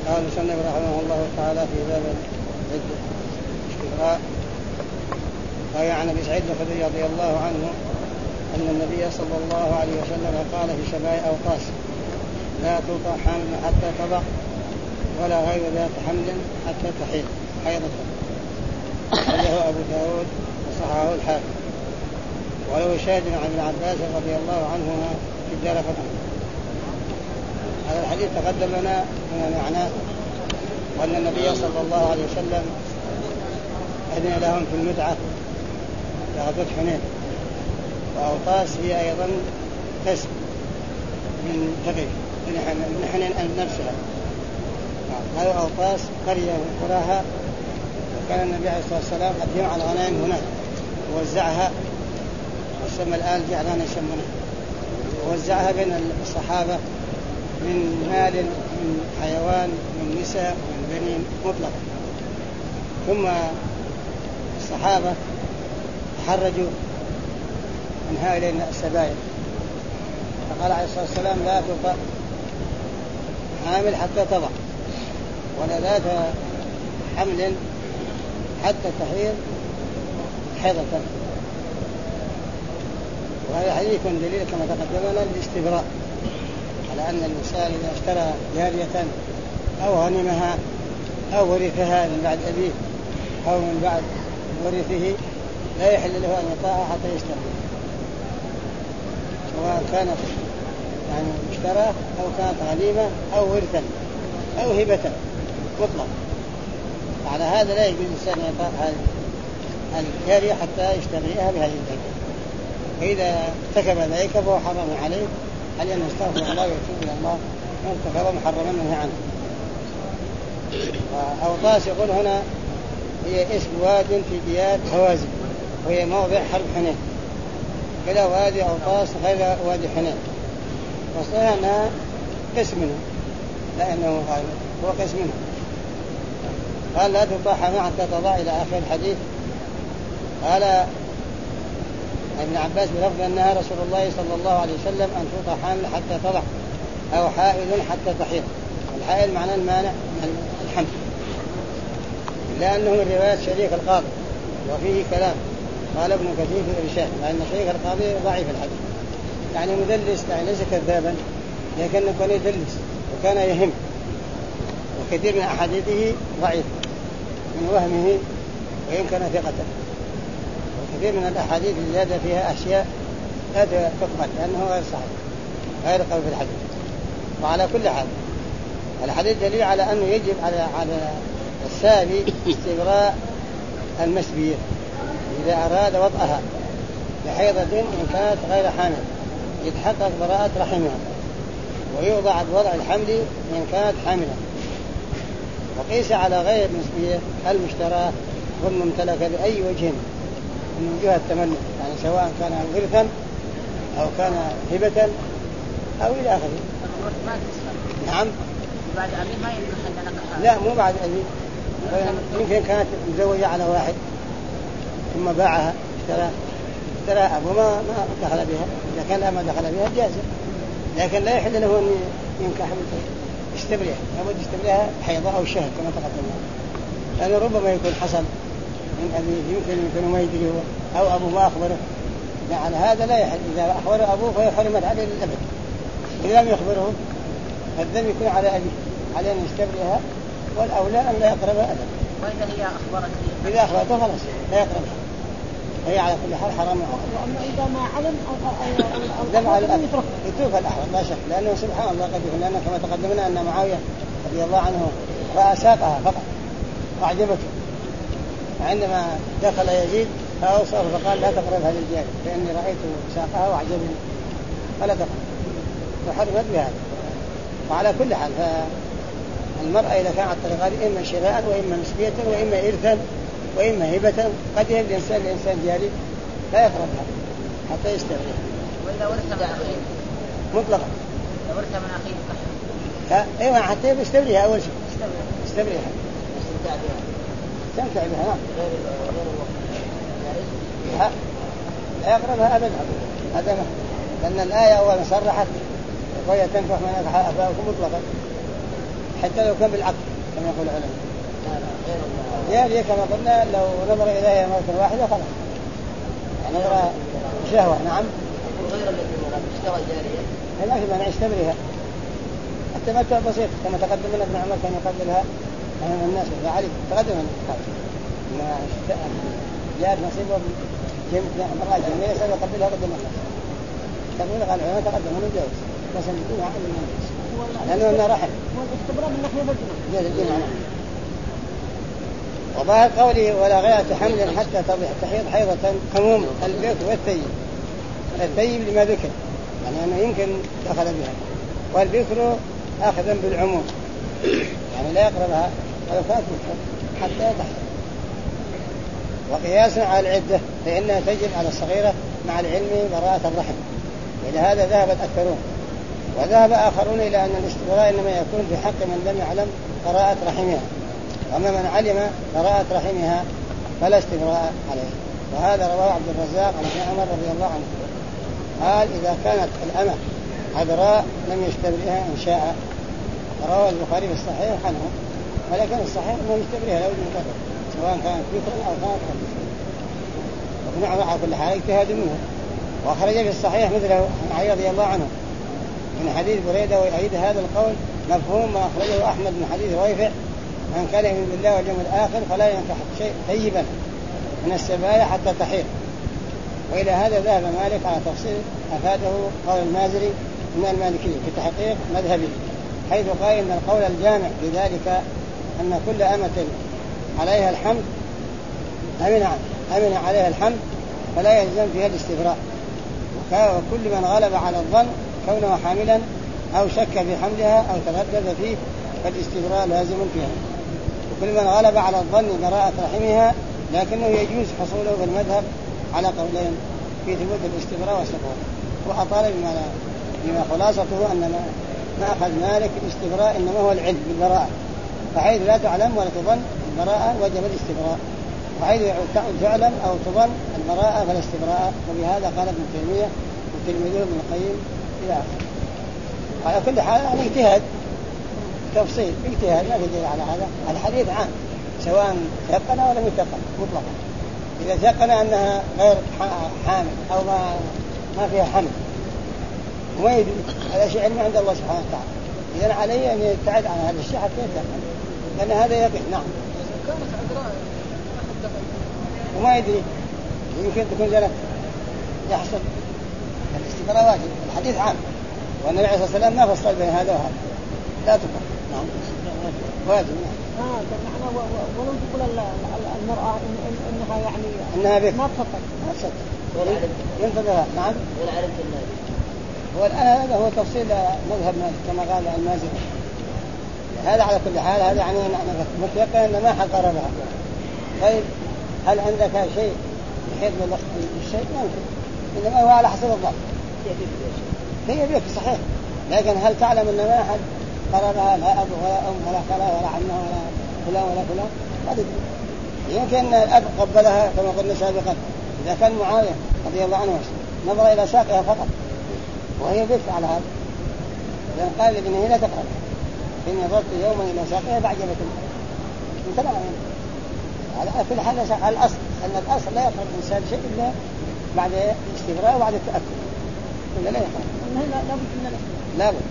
قال المصنف رحمه الله تعالى في باب الاستبراء. قال عن ابي سعيد الخدري رضي الله عنه ان النبي صلى الله عليه وسلم قال في 7 أوقاس: لا توطأ حامل حتى تضع، ولا غير ذات حمل حتى تحيض حيضة. أخرجه أبو داود وصححه الحاكم. وله شاهد عن ابن عباس رضي الله عنهما في الدارقطني. هذا الحديث تقدم لنا من معناه، وأن النبي صلى الله عليه وسلم أذن لهم في المتعة في غزوة حنين. وأوطاس هي أيضا قسم من ثقيف من حنين نفسها. هذا أوطاس قرية من قراها، وكان النبي عليه الصلاة والسلام قد جمع الغنائم هناك ووزعها، وسمى الآن جعلان يسمونه، ووزعها بين الصحابة من مال، من حيوان، من نساء، من بنين مطلقا. ثم الصحابة تحرجوا من هؤلاء السبايا، فقال عليه الصلاة والسلام: لا توطأ حامل حتى تضع، ولا ذات حمل حتى تحيض حيضة. وهذا حديث يكون دليل كما تقدمنا للاستبراء، على أن الإنسان إذا اشترى جارية أو غنمها أو ورثها من بعد أبيه أو من بعد ورثه، لا يحل له أن يطاعها حتى يشتري، سواء كانت يعني مشترى أو كانت غنيمة أو ورثا أو هبة مطلق. على هذا لا يجوز الإنسان يطاع هذه الجارية حتى يشتريها بهذه الجارية. فإذا ارتكب ذلك فهو حرام عليه، عليه أن يستغفر الله ويتوب إلى الله وارتكب محرما منه عنه. وأوطاس يقول هنا هي اسم واد في ديار هوازن، وهي موضع حرب حنين، كلا وادي أوطاس غير وادي حنين، وصلنا أنها قسم منه، لأنه هو قسم منه. قال: لا توطأ حامل حتى تضع، إلى آخر الحديث. قال ابن عباس بلفظ أنها رسول الله صلى الله عليه وسلم أن توطأ حامل حتى تضع، أو حائل حتى تحيض. الحائل معناه المانع من الحمل، لأنه من رواية شريك القاضي وفيه كلام. قال ابن كثير في الإرشاد: لأن شريك القاضي ضعيف الحديث، يعني مدلس، يعني ليس كذابا، لكن كان يدلس وكان يهم، وكثير من أحاديثه ضعيف من وهمه ويمكن ثقته، وكثير من الأحاديث زاد فيها أشياء لا تقبل لأنه غير صحيح، غير قوي في الحديث. وعلى كل حال الحديث دليل على أنه يجب على السابي استبراء المسبية إذا أراد وضعها بحيضة إن كانت غير حامل، يتحقق براءة رحمها، ويوضع وضع الحمل إن كانت حاملة. وقيس على غير المسبية المشترى والممتلكة بأي وجه من وجوه التملك، يعني سواء كان ورثا أو كان هبة أو إلى آخره. نعم. بعد أبي ما يمكن أن لا، مو بعد أبي، يمكن كانت مزوجة على واحد ثم باعها، اشترى أبو ما دخل بها، إذا كان لا ما دخل بها جازة، لكن لا يحل له أن ينكح يستبرئها، لابد يستبرئها حيضة أو شهر كما تقدمنا، لأنه ربما يكون حصل من أبيه، يمكن ما يدري هو أو أبوه ما أخبره. على هذا لا يحل، إذا أخبر أبوه فهي حرمت عليه للأبد، إذا لم يخبره فالذنب يكون على أبيه، عليه أن يستبرئها، والأولى أن لا يقربها أبدا. وإذا هي أخبرت إذا أخبرته خلاص لا يقربها، هي على كل حال حرام. وأما إذا ما علم أو يترك الأحوال لا شك، لأنه سبحان الله قد يكون، لأنه كما تقدمنا أن معاوية رضي الله عنه رأى ساقها فقط وأعجبته، عندما دخل يزيد فأوصاه فقال: لا تقرب هذه الجارية فإني رأيت ساقها وأعجبني، فلا تقرب، وحرمت بهذا. وعلى كل حال فالمرأة إذا كانت الطريقة إما شراء وإما نسبية وإما إرثا وإما هبة، قد يهب الإنسان جاري لا يقربها حتى يستبرئها. وإذا ورث من أخيه مطلقا، إذا ورث من أخيه أيوة حتى يستبرئها أول شيء، يستبرئها تمتع بها. لا يقربها أبدا، هذا لأن الآية أولا صرحت وهي تنكح من أباؤكم مطلقا، حتى لو كان بالعقل كما يقول العلماء. جارية كما قلنا لو نظر إليها مرة واحدة خلاص نظر شهوة. نعم. غير الذي اشتغل جارية لكن أنا أشتبرها التمتع بسيط كما تقدم من ابن عمر كان يقبلها أمام الناس علي تقدم ما جاءت نصيبه امرأة جميلة سيقبلها قدام الناس تقول قال العلماء تقدم من الجوز بس بدون عقل من الناس لأنه رحم والاستبراء من ناحية مجنون. وبعد قوله ولا غيرة حمل حتى تحيض حيضة عموم البيت والثيب. الثيب لما ذكر يعني أنه يمكن أخذ بها والبكر أخذا بالعموم يعني لا يقربها ولو كانت بكر حتى تحيض. وقياسا على العدة فإنها تجب على الصغيرة مع العلم براءة الرحم. إلى هذا ذهب الأكثرون وذهب آخرون إلى أن الاستبراء إنما يكون في حق من لم يعلم براءة رحمها وأما من علم براءة رحمها فلا استبراء عليه. وهذا رواه عبد الرزاق عن ابن عمر رضي الله عنه قال إذا كانت الأمة عذراء لم يستبرئها إن شاء. رواه البخاري في الصحيح عنه ولكن الصحيح أنه يستبرئها لو يقدر سواء كانت بكرا أو كانت أنثى. وابن عمر على كل حال اجتهاد منه. وأخرج في الصحيح مثله عن علي رضي الله عنه من حديث بريدة ويؤيد هذا القول مفهوم ما أخرجه أحمد من حديث رويفع من كان يؤمن بالله واليوم الآخر فلا ينكح شيء طيبا من السبايا حتى تحيض. وإلى هذا ذهب مالك على تفصيل أفاده قول المازري من المالكية في تحقيق مذهبه حيث قال إن القول الجامع بذلك أن كل أمة عليها الحمل أمن عليها الحمل فلا يلزم فيها الاستبراء. وكل من غلب على الظن كونه حاملا أو شك في حملها أو تردد فيه فالاستبراء لازم فيها. وكل من غلب على الظن براءة رحمها لكنه يجوز حصوله في المذهب على قولين في ثبوت الاستبراء والسقوط. وأطال بما خلاصته أن ما أخذ مالك الاستبراء إنما هو العلم بالبراءة فحيث لا تعلم ولا تظن البراءة وجب الاستبراء وحيث تعلم أو تظن البراءة فلا استبراء. وبهذا قال ابن تيمية وتلميذه ابن القيم إلى آخره. على كل حال يعني اجتهاد تفصيل اجتهاد ما تدل على هذا. الحديث عام سواء تيقن ولا يتيقن مطلقا. إذا تيقن أنها غير حامل أو ما فيها حمل وما يدري هذا شيء علمي عند الله سبحانه وتعالى. إذن عليه أن يبتعد عن هذا الشيء حتى يتيقن لأن هذا يقين. نعم. وما يدري يمكن تكون زلت يحصل الاستبراء واجب. الحديث عام والنبي عليه الصلاة والسلام ما فصل بين هذا وهذا لا تقل. نعم واجب. ولو تقول المرأة إنها يعني إنها بك ما تصدق ينفذها. نعم. والآن هذا هو تفصيل مذهب كما قال المازري. هذا على كل حال هذا يعني متيقن أن ما حد قربها. طيب هل عندك شيء يحيط بالشيء؟ ممكن إنما هو على حسب الظن. هي بك صحيح لكن هل تعلم أن ما أحد قربها لا أب ولا أم ولا خالة ولا عمها ولا فلان ولا فلان؟ ما تدري. يمكن الأب قبلها كما قلنا سابقا إذا كان معاوية رضي الله عنه نظر إلى ساقها فقط وهي بك على هذا. إذن قال لابنه لا تقرب إني نظرت يوما إلى ساقها فأعجبتني. انتبه على كل حال الأصل أن الأصل لا يقرب الإنسان شيء إلا بعد الاستبراء وبعد التأكد ولا لا يقرب. لا بد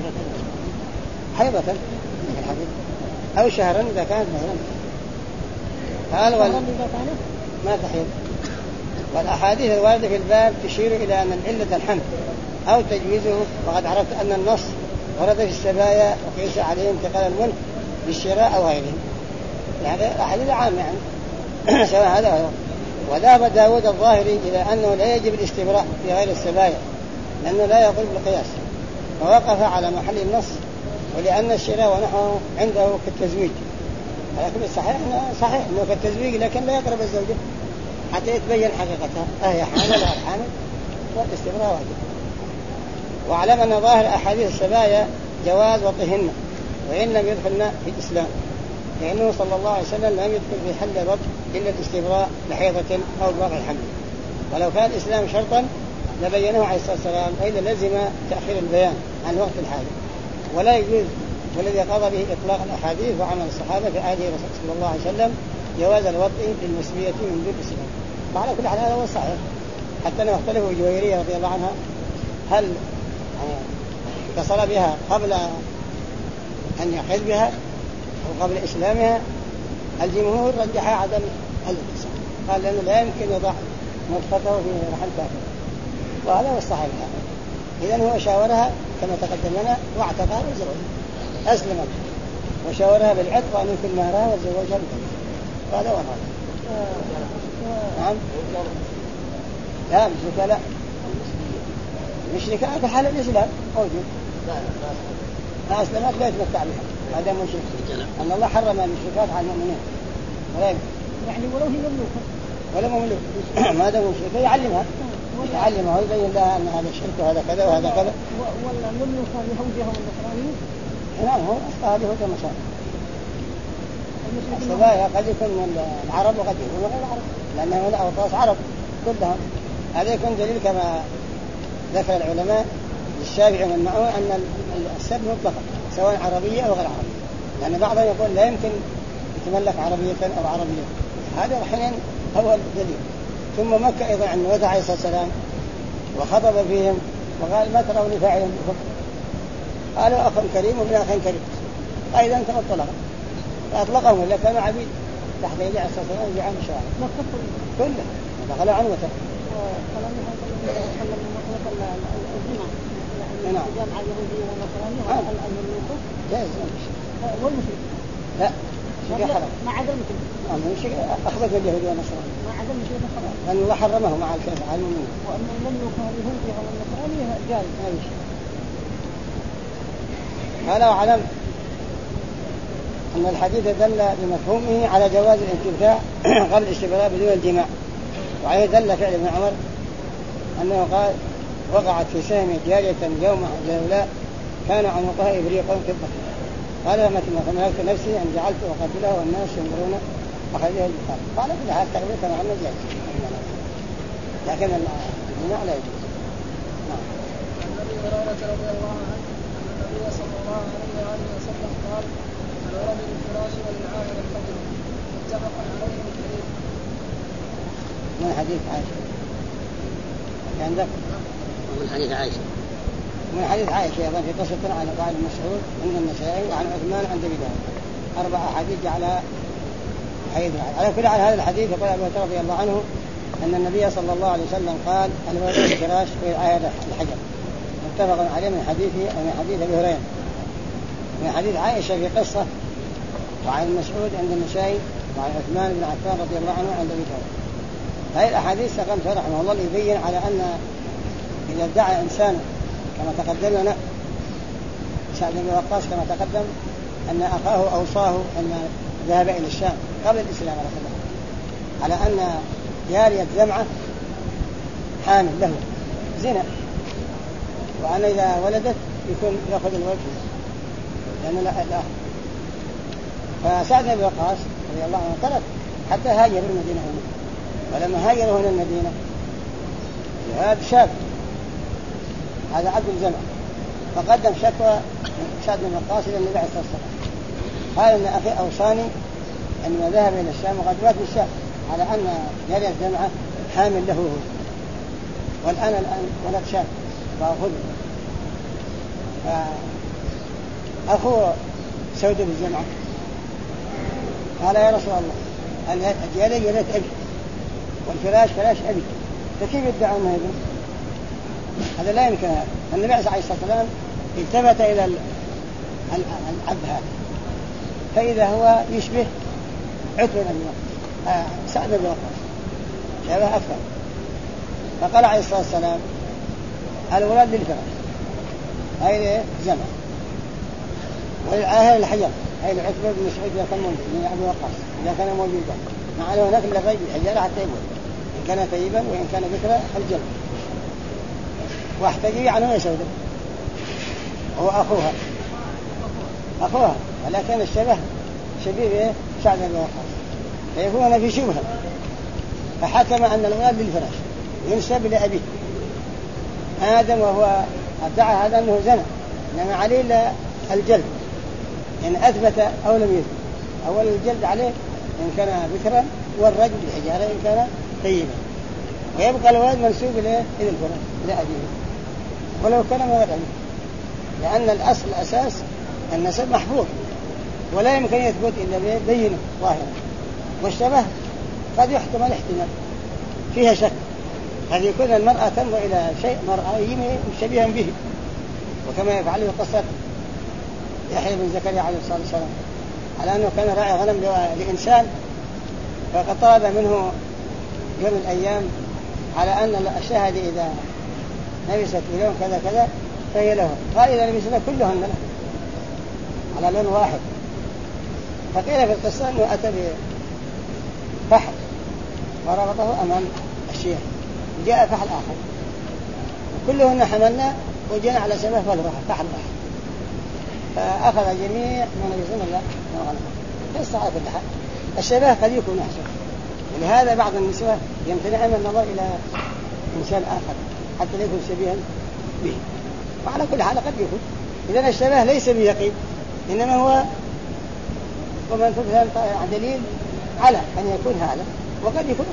حيضة أو شهرا إذا كانت مثلا قال ما تحيض. والأحاديث الواردة في الباب تشير إلى أن العلة الحمل أو تجويزه. وقد عرفت أن النص ورد في السبايا وقيس عليه انتقال الملك بالشراء أو غيره. يعني أحاديث عام يعني سواء هذا هو. وذهب داود الظاهري إلى أنه لا يجب الاستبراء في غير السبايا لأنه لا يقول بالقياس ووقف على محل النص ولأن الشراء ونحوه عنده كالتزويج. لكن صحيح أنه كالتزويج لكن لا يقرب الزوجة حتى يتبين حقيقتها أهي حامل أو حامل والاستبراء واجب. واعلم أن ظاهر أحاديث السبايا جواز وطهن وإن لم يدخلن في الإسلام لأنه صلى الله عليه وسلم لم يدخل في حل الوطء إلا الاستبراء لحيضة أو بلغ الحمل. ولو كان الإسلام شرطا لبينه عليه الصلاة والسلام أيضا لزم تأخير البيان عن وقت الحاجة. ولا يجوز والذي قضى به إطلاق الأحاديث وعمل الصحابة في عهده صلى الله عليه وسلم جواز الوطء للمسبية من دون السلام. وعلى كل حال هذا هو الصحيح، حتى أنه اختلفوا الجويرية رضي الله عنها هل اتصل بها قبل أن يحل بها أو قبل إسلامها. الجمهور رجح عدم الاتصال، قال لأنه لا يمكن يضع نطفته في رحم كافر، وهذا هو الصحيح. إذن هو شاورها كما تقدم لنا واعتقها وزوجها، أسلمت وشاورها بالعتق وأن يكون مهرها وزوجها بالعتق، وهذا هو الرأي. نعم. لا مشركة، لا مشركة في حال الإسلام موجود، لا أسلمت لا يتمتع بها هذا مشرك، أن الله حرم المشركات على المؤمنين يعني ولو هي مملوكة ولا مملوك ما دام مشركة يعلمها ويبين لها أن هذا شرك وهذا كذا وهذا كذا. ولا مملوكة ليهودها والنصرانيين؟ نعم هو أصلها اليهود والنصارى. الصبايا قد يكون من العرب وقد يكون من غير العرب، لأنهم من أوطاس عرب كلهم. هذا يكون دليل كما ذكر العلماء للشافعي ومن معه أن السب مطلقا سواء عربية أو غير عربية، لأن بعضهم يقول لا يمكن يتملك عربية أو عربية، هذا حين هو الدليل. ثم مكة أيضا عن النبي عليه الصلاة والسلام وخطب فيهم وقال ما ترون لفاعلهم بكفر، قالوا أخ كريم ومن أخ كريم، أيضا أنت مطلقا فأطلقهم إلا كانوا عبيد تحت يدي عليه الصلاة والسلام يجعل مشاعر كله ودخلوا عنوة. نعم. الجامعة اليهودية والنصرانية المملوكة جائز والمشرك لا شيء حرام ما عدا المشرك. شيء أخبث اليهود والنصرانية ما عدا المشرك خلاص، لأن الله حرمه مع الكافر على المؤمنين. وأما المملوكة اليهودية والنصرانية جائز. هذا شيء. قال وعلم أن الحديث دل بمفهومه على جواز الانتفاع قبل الاستبراء بدون الجماع، وعليه دل فعل ابن عمر أنه قال وقعت في سهم جارية يوم جهلاء كان عنقها إبريق فضة، قال لما ملكت نفسي أن جعلت أقبلها والناس ينظرون أخذها البخاري. قال كل هذا التقبيل كما عمل جائز، لكن الجماع لا يجوز. عن أبي هريرة رضي الله عنه أن النبي صلى الله عليه وسلم قال الولد للفراش وللعاهر الحجر، متفق عليه الحديث. من حديث عائشة عندك؟ من حديث عائشة. من حديث عائشة أيضا في قصة عن قال مسعود عند النسائي وعن عثمان عند أبي داود، 4 أحاديث جعلها حديث. على كل حال هذا الحديث يقول أبو هريرة رضي الله عنه أن النبي صلى الله عليه وسلم قال الولد الفراش والعاهر الحجر، متفق عليه من حديثه ومن حديث أبي هريرة من حديث عائشة في قصة، وعن مسعود عند النسائي وعن عثمان بن عفان رضي الله عنه عند أبي داود. هذه الأحاديث سقمت رحمه الله يبين على أن إذا ادعى إنسان كما تقدم لنا سعد بن وقاص كما تقدم أن أخاه أوصاه أن ذهب إلى الشام قبل الإسلام على أن جارية جمعة حامل له زنا، وأن إذا ولدت يكون يأخذ الولد لأنه لا. فسعد بن وقاص رضي الله عنه ترك حتى هاجر المدينة هنا، ولما هاجروا هنا المدينة هذا شاب هذا عبد الجمع فقدم شكوى سعد بن وقاص إلى النبي عليه الصلاة والسلام، قال إن أخي أوصاني أن ذهب إلى الشام وقد مات بالشام على أن جارية الجمعة حامل له هو، والآن ولد شاب فأخذه. فأخو سود بن الجمعة قال يا رسول الله الجارية ولد أبي والفراش فراش أبي، فكيف يدعون ابن؟ هذا لا يمكن. هذا النبي عليه الصلاة والسلام التفت إلى العبد هذا فإذا هو يشبه عتبة بن سعد بن وقاص شبه أكثر، فقال عليه الصلاة والسلام الولد للفراش هاي زمن والعاهر الحجر هاي العتبة بن مسعود إذا كان موجود من أبي وقاص إذا كان موجودا مع أنه هناك للرجل الحجارة حتى يموت إن كان طيبا وإن كان ذكرى الجنة، واحتجي عنه يسوده هو أخوها ولكن الشبه شبيه سعد بن وقاص فيكون في شبهة، فحكم أن الولد للفراش ينسب لأبيه آدم، وهو ادعى هذا أنه زنا إنما عليه الجلد إن أثبت أو لم يثبت. أولا الجلد عليه إن كان بكرا، والرجل بالحجارة إن كان طيبا، ويبقى الولد منسوب إلى الفراش إلى أبيه ولو كان من غير أبيه، لأن الأصل الأساس النسب محفوظ ولا يمكن يثبت إلا بينه ظاهرا. والشبه قد يحتمل احتمال فيها شك، قد يكون المرأة تنظر إلى شيء مرأة مشبها به، وكما يفعله قصة يحيى بن زكريا عليه الصلاة والسلام على أنه كان راعي غنم لإنسان، فقد طلب منه يوم من الأيام على أن الشاهد إذا نبست بلون كذا كذا فهي له، قال إذا نبسنا كلهن له على لون واحد. فقيل في القصة أنه أتى بفحل وربطه أمام الشيخ، جاء فحل آخر كلهن حملنا وجينا على شبه فحل واحد، فأخذ جميع ما نبسنا الله قصة على كل حال. الشبه قد يكون أحسن، ولهذا بعض النساء يمتنع من النظر إلى إنسان آخر حتى لا يكون شبيها به، وعلى كل حال قد يكون. إذن الشبه ليس بيقين، إنما هو ومن ثبت دليل على أن يكون هذا، وقد يكون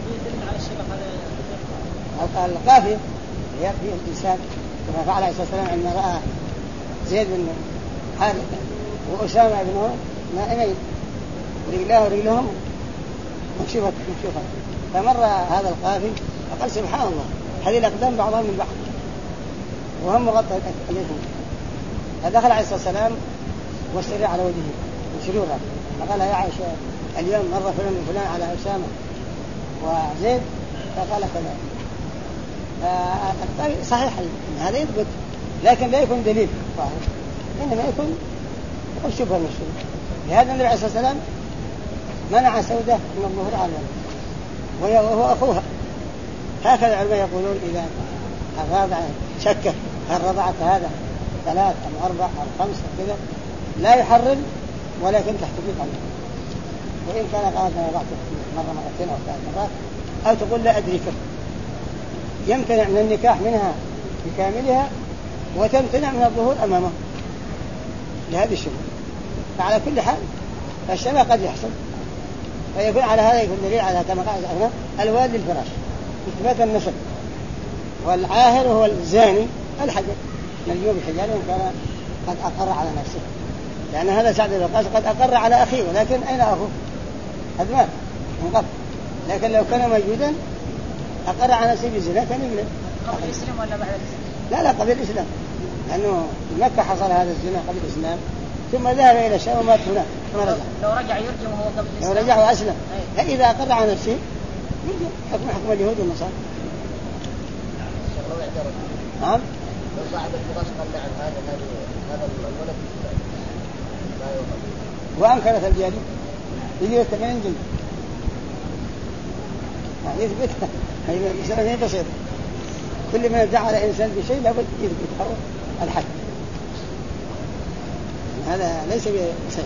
هذا. القافية يأتي الإنسان كما فعل عليه الصلاة والسلام عندما رأى زيد بن حارثة وأسامة بن نائمين رجلاه ورجلهم مكشوفة، فمر هذا القافي فقال سبحان الله هذه الأقدام بعضها من بعض وهم مغطى اليهم. فدخل عليه الصلاة والسلام والسريع على وجهه وشرورا، فقال يا عائشة اليوم مر فلان وفلان على أسامة وزيد، فقال كذا. صحيح هذا يثبت لكن لا يكون دليل ظاهر، إنما يكون شبه من الشبه. لهذا النبي عليه الصلاة والسلام منع سودة من الظهور على الولد وهو أخوها. هكذا العلماء يقولون إذا الرابع شك هل رضعت هذا 3 أم 4 أم 5 كذا لا يحرم، ولكن تحتفظ عنه، وإن كان قالت أنا رضعت مرة مرتين أو 3 مرات، أو تقول لا أدركه، يمتنع من النكاح منها بكاملها وتمتنع من الظهور أمامه لهذه الشبهة. فعلى كل حال فالشبه قد يحصل، فيكون على هذا يكون دليل على كما قال هنا الوالد للفراش إثبات النسب، والعاهر هو الزاني الحجر نرجو بالحجار إن كان قد أقر على نفسه، لأن هذا سعد بن وقاص قد أقر على أخيه، ولكن أين أخوه؟ قد مات من قبل، لكن لو كان موجودا أقر على نفسه بالزنا كان يملك. قبل الإسلام ولا بعد الإسلام؟ لا قبل الإسلام، لأنه مكة حصل هذا الزنا قبل الإسلام، ثم ذهب إلى الشام ومات هناك ثم رجع. لو رجع يرجم وهو قبل الإسلام؟ لو رجع وأسلم إذا أقر على نفسه يرجع حكم اليهود والنصارى. نعم. لو صاحب الفراش قال نعم هذا الولد لا يوقف وأنكرت الجارية يجي التمرين جلد يثبتها، هي مسألة بسيطة. كل ما يدعى على إنسان بشيء لابد يثبت الحد، هذا ليس بسيط.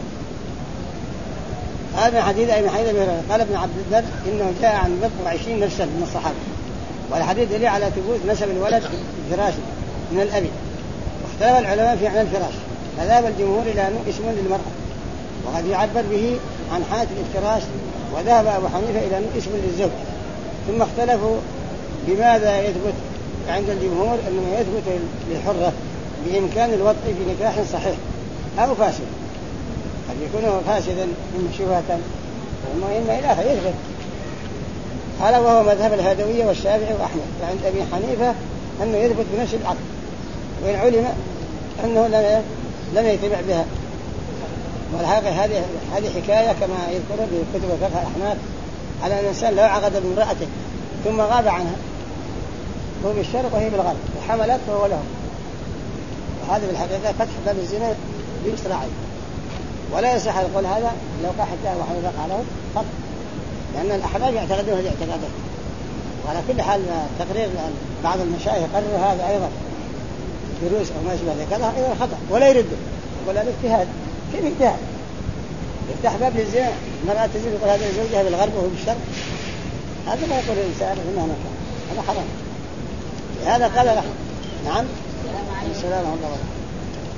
هذا حديث أي حديث قال ابن عبد البر إنه جاء عن 20 نفسا من الصحابة، والحديث دليل على ثبوت نسب الولد الفراش من الأب. واختلف العلماء في عن الفراش، فذهب الجمهور إلى أنه اسم للمرأة، وقد يعبر به عن حالة الافتراش، وذهب أبو حنيفة إلى أنه اسم للزوج. ثم اختلفوا بماذا يثبت عند الجمهور، أنه يثبت للحرة بإمكان الوطء في نكاح صحيح أو فاسد، قد يكون فاسدا من شبهة المهم إلى آخر يثبت. قال وهو مذهب الهدوية والشافعي وأحمد، وعند أبي حنيفة أنه يثبت بنفس العقل، وإن علم أنه لم يتبع بها. والحقيقة هذه حكاية كما يذكر في كتب فقه الأحناف على أن الإنسان لو عقد بامرأته ثم غاب عنها هو بالشرق وهي بالغرب وحملت فهو له، وهذا بالحقيقة فتح باب الزنا بإسراعيل، ولا يصح يقول هذا لو قال حكاية وحنيفة قاله خط، لأن الأحباب يعتقدون هذه اعتقادات. وعلى كل حال تقرير بعض المشايخ قرروا هذا أيضا دروس أو ما شابه ذلك أيضا خطأ ولا يرد، يقول هذا اجتهاد. كيف اجتهاد؟ يفتح باب للزنا، المرأة تزين يقول هذا زوجها بالغرب وهو بالشرق، هذا ما يقول الإنسان إنه مكان، هذا حرام. هذا قال له نعم السلام عليكم.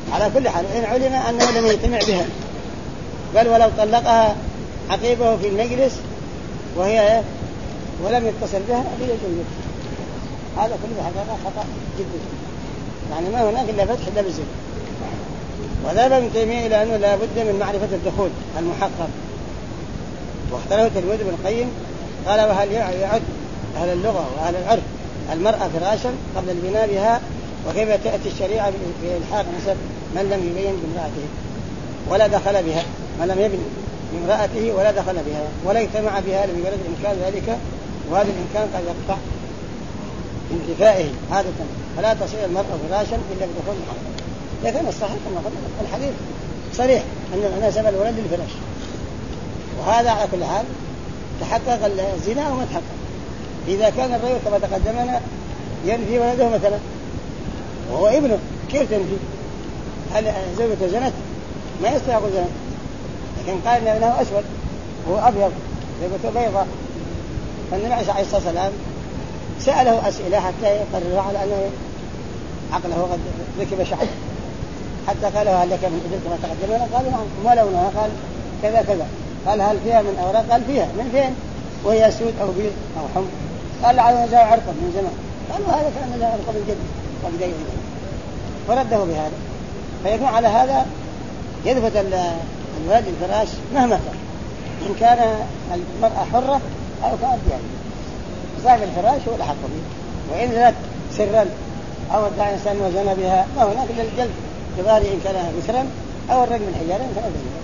على كل حال إن علم أنه لم يجتمع بها، بل ولو طلقها عقيبه في المجلس وهي ولم يتصل بها ليجوز. هذا كله حقيقة خطأ جدا، يعني ما هناك إلا فتح إلا بالزنا. وذهب ابن تيمية إلى أنه لا بد من معرفة الدخول المحقق، واختاره تلميذ ابن القيم قال: وهل يعد أهل اللغة وأهل العرف المرأة فراشا قبل البناء بها؟ وكيف تأتي الشريعة بإلحاق نسب من لم يبين بامرأته ولا دخل بها، من لم يبن بامرأته ولا دخل بها ولا اجتمع بها لمجرد إمكان ذلك، وهذا الإمكان قد يقطع انتفائه عادة، فلا تصير المرأة فراشا إلا بدخول محرم. لكن الصحيح كما قلنا الحديث صريح أن المناسبة الولد للفراش، وهذا على كل حال تحقق الزنا أو ما تحقق. إذا كان الرجل كما تقدمنا ينفي ولده مثلا وهو ابنه، كيف تنفي؟ هل زوجته زنت؟ ما يستطيع زنت، لكن قال إن ابنه أسود وهو أبيض، زوجته بيضاء. فالنبي عليه الصلاة والسلام سأله أسئلة حتى يقرر على أنه عقله قد ركب شعر، حتى قال: هل لك من إبل كما تقدمنا؟ قال: نعم. ما لونها؟ قال: كذا كذا. قال: هل فيها من أوراق؟ قال: فيها. من فين؟ وهي سود أو بيض أو حمر. قال: لعله جاء عرقا من زمان. قالوا: هذا كان جاء عرقا من جد قد جاء إليه، فرده بهذا. فيكون على هذا يثبت الولد الفراش مهما كان، إن كان المرأة حرة أو كانت جارية، صاحب الفراش هو الأحق به. وإن زنت سرا أو ادعى إنسان وزن بها ما هناك إلا الجلد بظاهر إن كان بكرا أو الرجم الحجارة إن كان ذلك.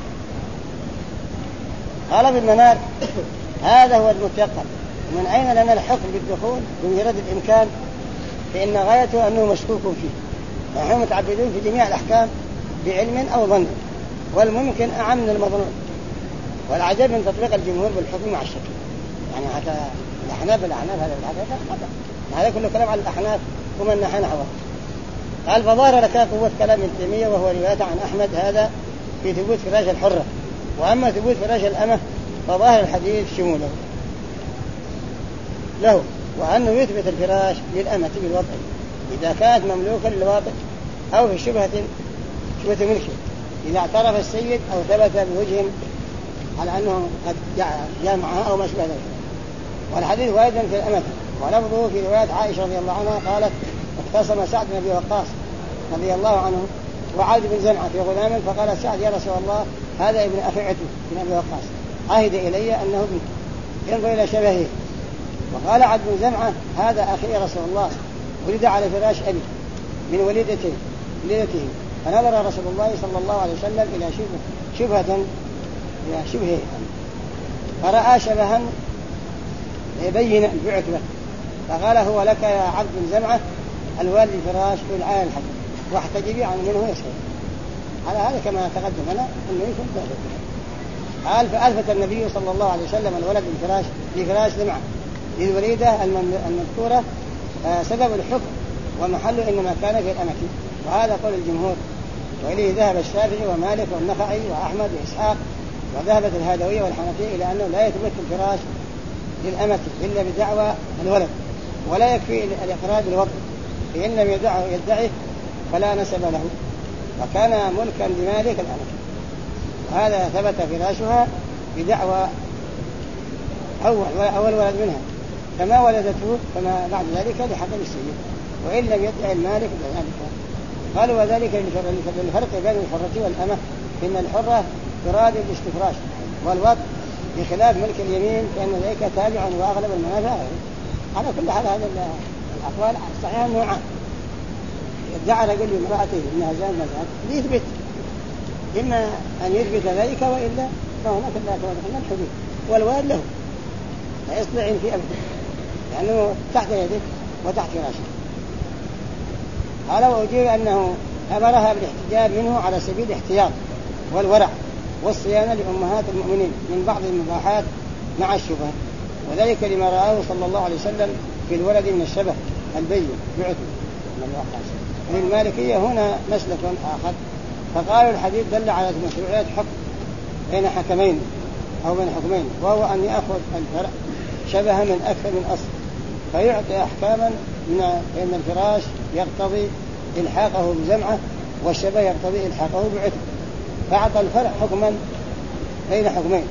قال ابن منار: هذا هو المتيقن. من أين لنا الحكم بالدخول بمجرد الإمكان؟ فإن غايته أنه مشكوك فيه، نحن متعبدون في جميع الأحكام بعلم أو ظن، والممكن أعم من المظنون. والعجب من تطبيق الجمهور بالحكم مع الشك، يعني حتى الأحناف هذا الحقيقة خطأ. هذا كله كلام على الأحناف ومن نحى نحوه. قال: فظهر لك قوة كلام ابن تيمية وهو رواية عن أحمد هذا في ثبوت فراش الحرة، وأما ثبوت فراش الأمة فظاهر الحديث شموله له، وأنه يثبت الفراش للأمة بالوطء إذا كانت مملوكا للواطئ أو في شبهة ملكه، إذا اعترف السيد أو ثبت بوجه على أنه قد جاء معها أو ما شبه ذلك. والحديث وايد في الأمة، ولفظه في رواية عائشة رضي الله عنها قالت: اختصم سعد بن أبي وقاص رضي الله عنه وعاد بن زمعة في غلام، فقال سعد: يا رسول الله هذا ابن أخي عتبة بن أبي وقاص، عهد إلي أنه ابن ينظر إلى شبهه. وقال عاد بن زمعة: هذا أخي يا رسول الله، ولد على فراش أبي من وليدته، فنظر رسول الله صلى الله عليه وسلم إلى شبهه فرأى شبها يبين بعتبة، فقال: هو لك يا عبد بن زمعة الوالد الفراش في العين الحجر، واحتجبي عن منه يسأل. على هذا كما تقدم لنا أنه يكون ذلك. قال: فأثبت النبي صلى الله عليه وسلم الولد الفراش لفراش زمعة للوليدة المذكورة سبب الحكم ومحله إنما كان في الأمة، وهذا قول الجمهور، وإليه ذهب الشافعي ومالك والنخعي وأحمد وإسحاق، وذهبت الهادوية والحنفية إلى أنه لا يثبت الفراش للأمة إلا بدعوى الولد، ولا يكفي الإقرار بالوطن، فإن لم يدعه فلا نسب له، وكان ملكا لمالك الأمة. وهذا ثبت فراشها بدعوى أول ولد منها، فما ولدته فما بعد ذلك لحكم السيد، وإن لم يدعي المالك بذلك. قالوا: وذلك للفرق بين الحرة والأمة، إن الحرة تراد الاستفراش والوطن بخلاف ملك اليمين، فإن ذلك تابع وأغلب المنافع. على كل حال هذا الأقوال صحيحة نوعان: يدعى رجل لامرأته إنها زانت مزاد ليثبت، إما أن يثبت ذلك وإلا فهناك لا تواضح الحدود، والوالد له لا يستطيع في أبدا لأنه تحت يده وتحت فراشه. قال: وأجيب أنه أمرها بالاحتجاب منه على سبيل الاحتياط والورع والصيانة لأمهات المؤمنين من بعض المباحات مع الشبهة، وذلك لما رآه صلى الله عليه وسلم في الولد من الشبه البين بعتبة. للمالكية هنا مسلك آخر، فقالوا الحديث دل على مشروعية حكم بين حكمين أو بين حكمين، وهو أن يأخذ الفرع شبه من أكثر من أصل فيعطي أحكاما، إن الفراش يقتضي إلحاقه بجمعة والشبه يقتضي الحاقه بعتق، فأعطى الفرع حكما بين حكمين،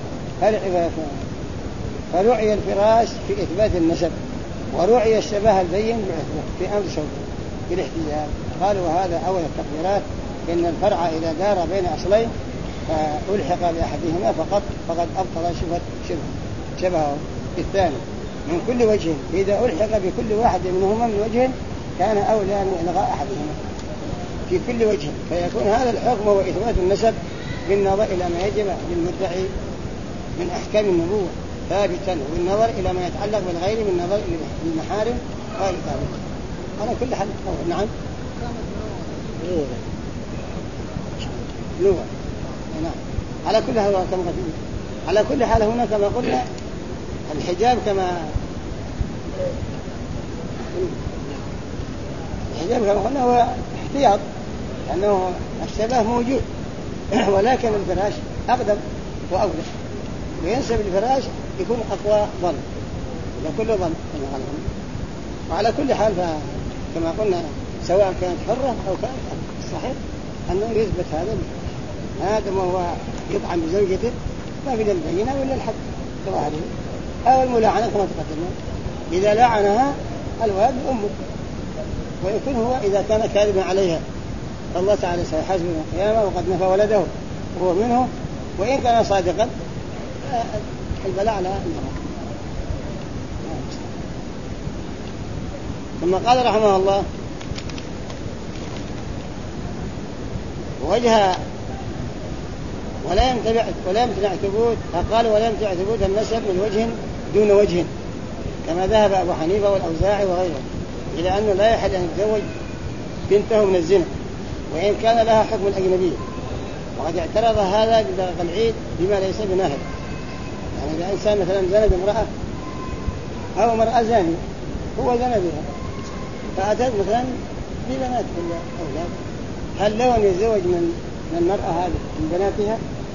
فرعي الفراش في إثبات النسب، ورعي الشبه البين بعتق في أمر شوكه في الاحتجاج. قالوا وهذا أول التقديرات، إن الفرع إذا دار بين أصلين فألحق بأحدهما فقد أبطل شبهه الثاني من كل وجه. إذا ألحق بكل واحد منهما من وجه كان أولى من إلغاء أحدهما في كل وجه، فيكون هذا الحكم هو إثبات النسب بالنظر إلى ما يجب للمدعي من أحكام النبوة ثابتا، والنظر إلى ما يتعلق بالغير من نظر للمحارم غير ثابت على كل حال. نعم نوع. نعم على كل حال كما قلنا، على كل حال هنا كما قلنا الحجاب كما قلنا هو احتياط، لأنه الشبه موجود ولكن الفراش أقدم وأولى، وينسب الفراش يكون أقوى ظن إذا كله ظن. وعلى كل حال كما قلنا سواء كانت حرة أو كانت صحيح أنه يثبت هذا دام هو يطعن بزوجته ما في البينة ولا الحد كظاهره أو الملاعنة كما تقدمنا. إذا لعنها الولد أمه، ويكون هو إذا كان كاذبا عليها فالله تعالى سيحاسبه يوم القيامة وقد نفى ولده وهو منه، وإن كان صادقا البلاء على المرأة. ثم قال رحمه الله وجه ولا يمتنع ثبوت، فقال ولا يمتنع ثبوت النسب من وجه دون وجه، كما ذهب أبو حنيفة والأوزاعي وغيره إلى أنه لا يحل أن يتزوج بنته من الزنا وإن كان لها حكم الأجنبية. وقد اعترض هذا بدرق العيد بما ليس بناهل، يعني إذا إنسان مثلا زنى بامرأة أو امرأة زانية هو زنى بها فأتت مثلا ببنات الأولاد، هل له أن يتزوج من المرأة هذه من بناتها؟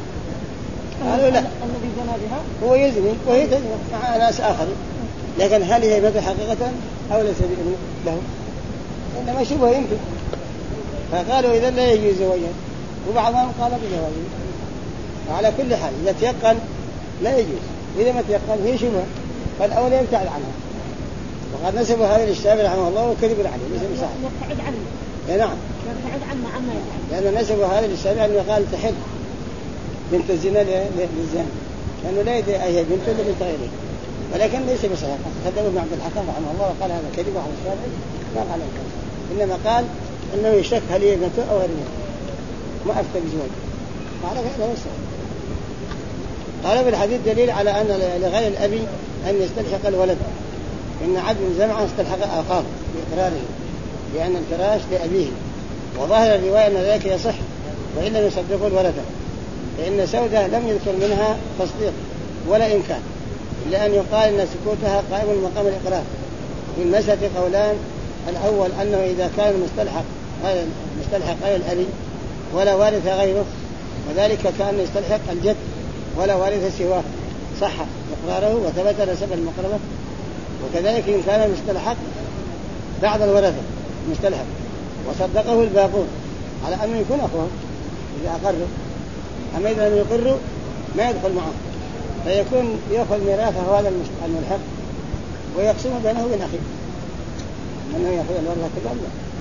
قالوا لا، الذي زنى بها هو يزني وهي تزني مع ناس آخرين، لكن هل هي ابنته حقيقة أو ليس بابنه له؟ إنما شبه يمكن. فقالوا إذا لا يجوز زواجها، وبعضهم قال بزواجها. وعلى كل حال إذا تيقن لا يجوز، إذا ما تيقن هي شبه فالأولى يبتعد عنها. وقد نسب هذا للشافعي رحمه الله وكذب عليه ليس بصحيح. يبتعد عنه. نعم. يبتعد عنه عما يفعل. لأن نسب هذا للشافعي أنه قال تحل بنت الزنا للزنا، لأنه لا يدري أي بنت ولا بنت غيره، ولكن ليس بصحيح. خدمه ابن عبد الحكم رحمه الله وقال هذا كذب على الشافعي ما قال الكذب، إنما قال أنه يشك هل هي بنته أو غير بنته، ما أفتى بزواجه. قال هذا هو الصحيح. قال بالحديث دليل على أن لغير الأبي أن يستلحق الولد، إن عبد زمعة استلحق أخاه بإقراره لأن الفراش لأبيه، وظاهر الرواية أن ذلك يصح وإن لم يصدقوا الولد، فإن سودة لم يذكر منها تصديق ولا إنكار، إلا أن يقال أن سكوتها قائم مقام الإقرار. في المسألة قولان، الأول أنه إذا كان المستلحق غير الأبي ولا وارث غيره، وذلك كان يستلحق الجد ولا وارث سواه صح إقراره وثبت نسب المقربة. وكذلك إن كان المستلحق بعض الورثة المستلحق وصدقه الباقون على أنه يكون أخوه إذا أقروا، أما إذا لم يقروا ما يدخل معه، فيكون يأخذ ميراثه هذا الملحق ويقسم بينه وبين أخيه أنه يأخذ الورثة كلهم.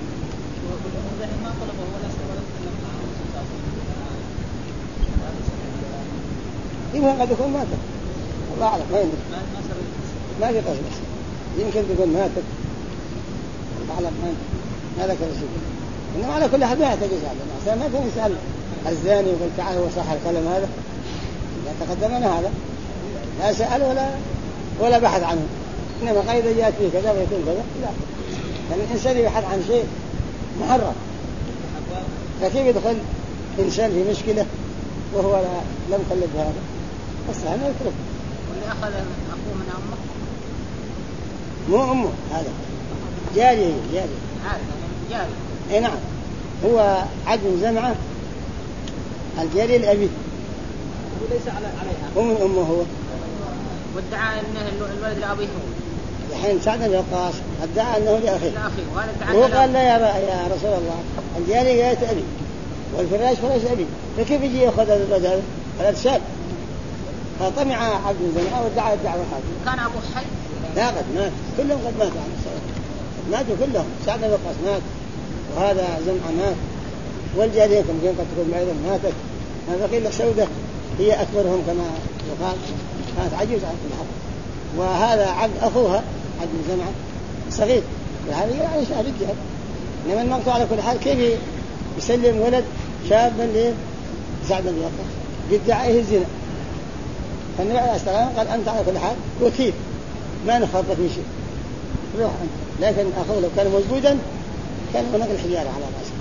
يمكن قد يكون ماتت، الله أعلم ما يندري، ما في قصد، يمكن تكون ماتت، الله أعلم ما ذكر شيء. إنما على كل حال ما يحتاج يسأل الناس، ما كان يسأل الزاني وقال تعالى وصح الكلام هذا، إذا تقدمنا هذا لا سأل ولا بحث عنه، إنما قيد جاءت فيه كذا ويكون كذا لا، لأن الإنسان يبحث عن شيء محرم، فكيف يدخل إنسان في مشكلة وهو لم يقلد هذا؟ بس هذا يترك. واللي أخذ أخوه من أمه مو أمه، هذا جاري جاري. أي نعم، هو عدم زمعة الجاري الأبي وليس عليها هو من أمه هو، وادعى أنه الولد لأبيه الحين سعد بن وقاص ادعى أنه لأخيه، وهو قال لا يا رسول الله الجارية جارية أبي والفراش فراش أبي، فكيف يجي يأخذ هذا الولد شاب؟ فطمع عبد الزمعة وادعى الدعوة هذه. كان أبو حي؟ لا قد مات، كلهم قد ماتوا عن الصلاة، ماتوا كلهم. سعد بن وقاص مات، وهذا زمعة مات، والجارية كم قد تكون أيضا ماتت. ما بقي إلا سودة هي أكبرهم كما يقال، كانت عجوز عن كل حق. وهذا عبد أخوها عبد الزمعة صغير، وهذا يعني شهر الجهل. إنما المقطع على كل حال كيف يسلم ولد شابا لسعد بن وقاص يدعيه الزنا؟ فالنبي عليه الصلاة والسلام قال أنت على كل حال وكيل، ما نخاف في شيء، روح أنت. لكن أخوه لو كان موجودا كان هناك الحجارة على رأسه.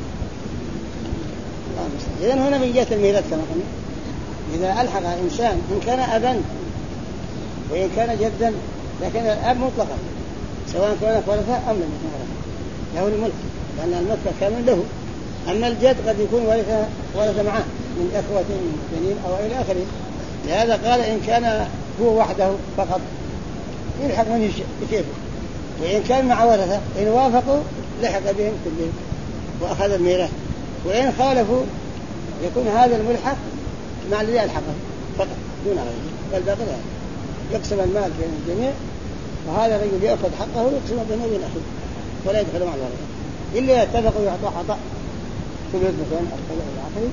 إذن هنا من جهة الميراث كما قلنا، إذا ألحق إنسان إن كان أبا وإن كان جدا، لكن الأب مطلقا سواء كان ورثة أم لم يكن ورثة له الملك، لأن الملك كامل له. أما الجد قد يكون ورثة معه من إخوة جنين أو إلى آخره. لهذا قال إن كان هو وحده فقط يلحق من كيفه، وإن كان مع ورثة إن وافقوا لحق بهم كلهم وأخذ الميراث، وإن خالفوا يكون هذا الملحق مع الذي ألحقه فقط دون غيره، والباقي لا. يقسم المال بين الجميع، وهذا الرجل يأخذ حقه ويقسم بينه وبين أخيه ولا يدخل مع الورثة إلا يتفقوا يعطوا عطاء كل مثلا أو إلى آخره.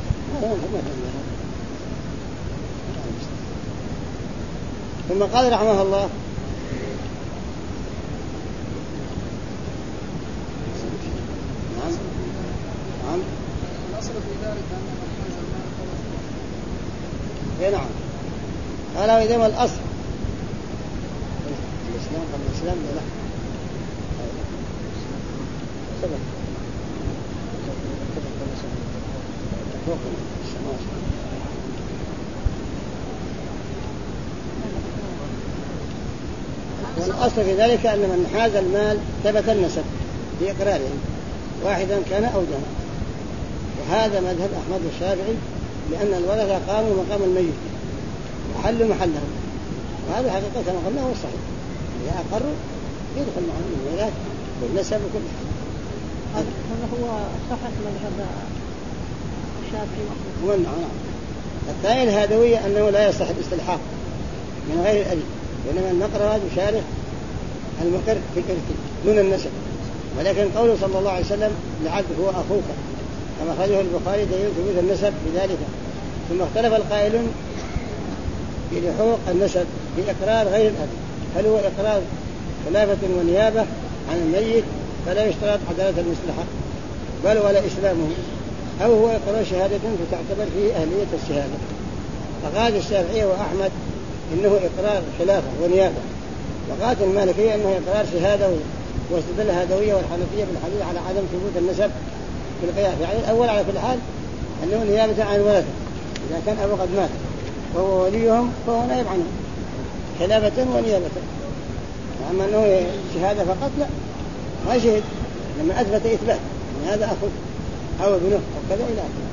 ثم قال رحمه الله نعم الأصل في ذلك أن من حاز المال نعم قال وإذا الأصل الإسلام قبل الإسلام لا سبب والأصل في ذلك أن من حاز المال ثبت النسب بإقرارهم واحدا كان أو جمع. وهذا مذهب أحمد والشافعي، لأن الورثة قاموا مقام الميت وحلوا محلهم، وهذا حقيقة كما قلنا هو الصحيح. إذا أقروا يدخل معهم الميراث والنسب وكل حاجة. هذا هو صحة مذهب الشافعي ومنع. الثاني الهادوية أنه لا يصح الاستلحاق من غير الأبي، وإنما النقر يشارك المقر في الإرث دون النسب. ولكن قوله صلى الله عليه وسلم لعبد هو أخوك كما أخرجه البخاري دليل ثبوت النسب بذلك. ثم اختلف القائلون في لحوق النسب بإقرار غير الأب، هل هو إقرار خلافة ونيابة عن الميت فلا يشترط عدالة المستحق بل ولا إسلامه، أو هو إقرار شهادة فتعتبر فيه أهلية الشهادة. فقال الشافعي وأحمد إنه إقرار خلافة ونيابة، وقالت المالكية إنه إقرار شهادة، واستدل الهادوية والحنفية بالحديث على عدم ثبوت النسب في القياس. يعني الأول على كل حال أنه نيابة عن الورثة، إذا كان أبو قد مات وهو وليهم فهو نائب عنه خلافة ونيابة. أما أنه شهادة فقط لا، ما شهد لما أثبت إثبات من هذا أخذ أو ابنه أو كذا إلى آخره.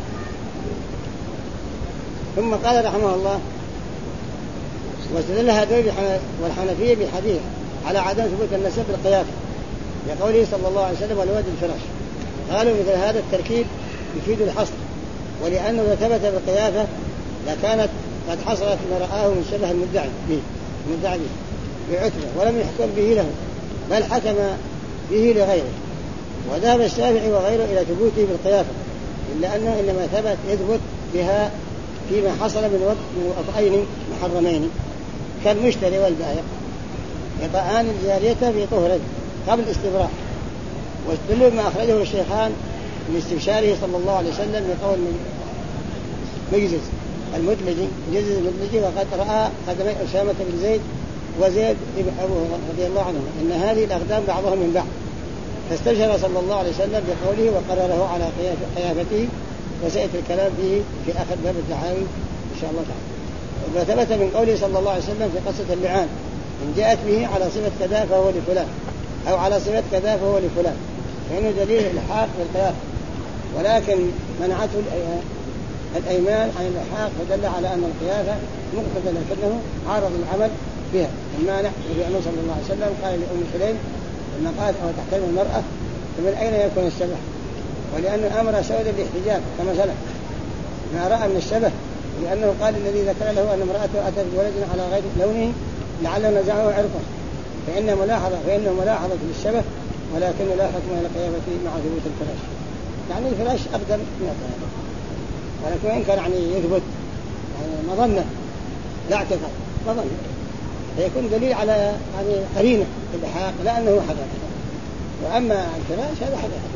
ثم قال رحمه الله واستدل الهادوية والحنفية بالحديث على عدم ثبوت النسب بالقياس لقوله صلى الله عليه وسلم والولد الفراش. قالوا مثل هذا التركيب يفيد الحصر، ولأنه لو ثبت بالقيافة لكانت قد حصلت ما رآه من شبه المدعي به بعتبة ولم يحكم به له بل حكم به لغيره. وذهب الشافعي وغيره إلى ثبوته بالقيافة، إلا أنه إنما ثبت يثبت بها فيما حصل من وطئين محرمين كالمشتري والبائع يطعان الجارية في طهر قبل الاستبراء. واستدلوا ما أخرجه الشيخان من استبشاره صلى الله عليه وسلم بقول مجزز المدلجي وقد رأى قدمي أسامة بن زيد وزيد بن أبوه رضي الله عنه إن هذه الأقدام بعضهم من بعض، فاستبشر صلى الله عليه وسلم بقوله وقرره على قيافته، وسيأتي الكلام فيه في آخر باب الدعاوي إن شاء الله تعالى. وثبت من قوله صلى الله عليه وسلم في قصة اللعان إن جاءت به على صفة كذا فهو لفلان أو على صفة كذا فهو لفلان، فإنه دليل الإلحاق بالقياس، ولكن منعته الأيمان عن الإلحاق فدل على أن القياسة مقتضى لكنه عارض العمل بها. المانع بأنه صلى الله عليه وسلم قال لأم سليم لما قالت أو تحترم المرأة فمن أين يكون الشبه؟ ولأن الأمر سبب الاحتجاج كما سلف ما رأى من الشبه، لأنه قال الذي ذكر له أن امرأته أتت بولد على غير لونه لعله نزعه عرقه، فإنه ملاحظة للشبه، ولكن لا حكم إلى القيامة مع ثبوت الفراش. يعني الفراش أقدر من القيامة، ولكن وإن كان يعني يثبت يعني مظنة لا اعتقاد مظنة، فيكون دليل على يعني قرينة الإلحاق لا أنه حقيقة. وأما الفراش هذا حقيقة.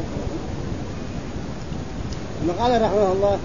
ثم قال رحمه الله: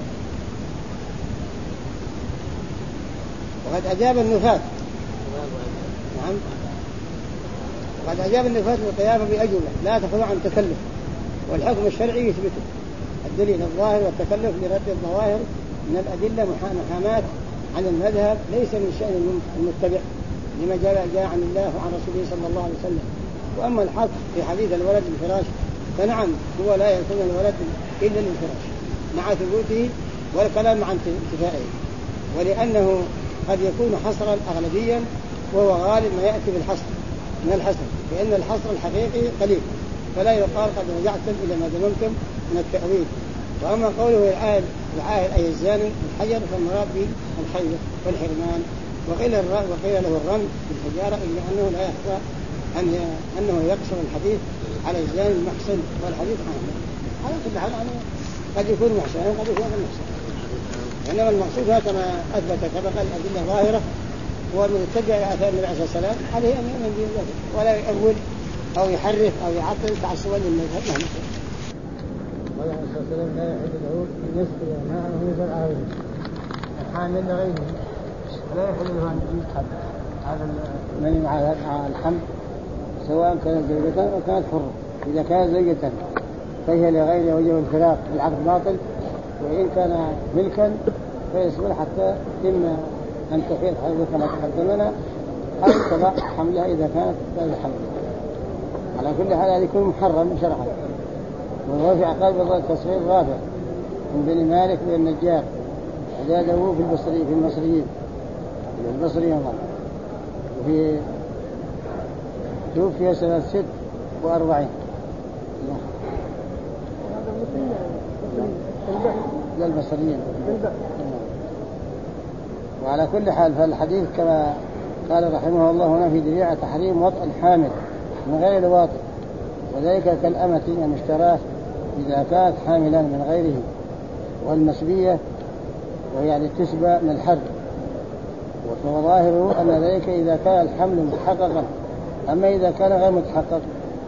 وقد أجاب النفاة. نعم، وقد أجاب النفاة للقيامة بأجوبة لا تخضع عن تكلف، والحكم الشرعي يثبته الدليل الظاهر والتكلف لرد الظواهر من الأدلة محاماة عن المذهب ليس من شأن المتبع لما جاء عن الله وعن رسوله صلى الله عليه وسلم. وأما الحق في حديث الولد بالفراش فنعم هو لا يكون الولد إلا للفراش مع ثبوته والكلام عن انتفائه، ولأنه قد يكون حصرا أغلبيا وهو غالب ما يأتي بالحصر من الحصر، لأن الحصر الحقيقي قليل فلا يقال قد رجعتم إلى ما ذممتم من التأويل. وأما قوله العاهل أي الزاني الحجر فالمراد به الحية والحرمان، وقيل له الرمي بالحجارة إلا أنه لا يخفى أنه يقصر الحديث على الزاني المحسن والحديث عنه على كل حال قد يكون محسن قد يكون غير محسن، إنما المقصود كما أثبت كما قال الأدلة ظاهرة، ومن اتبع آثار النبي عليه الصلاة والسلام عليه أن يؤمن به ولا يأول أو يحرف أو يعطل تعصبا للمذهب مهما كان. وعليه الصلاة والسلام لا يحل له أن يسقي ماءه زرعه الحامل لغيره، ولا يحل له أن يجيب هذا من مع الحمل سواء كانت زوجة أو كانت حرة. إذا كانت زوجة فهي لغيره وجه الفراق بالعقد باطل، وإن كان ملكا فيصبر حتى إما أن تحيط حيض كما تقدمنا أو تضع حملها إذا كانت بعد حمل. على كل حال هذا يكون محرم شرعا. وهو في عقاد بضع التصوير رافع من بني مالك بن النجار زاده في المصريين وفي توفي سنة 46. للبصريين. وعلى كل حال فالحديث كما قال رحمه الله هنا في دليل تحريم وطء الحامل من غير الواطئ، وذلك كالأمة من اشتراه إذا كانت حاملا من غيره، والمسبية وهي يعني تسبى من الحرب. وظاهره أن ذلك إذا كان الحمل محققا، أما إذا كان غير متحقق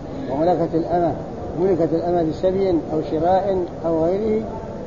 ملكت الأمة بسبي أو شراء أو غيره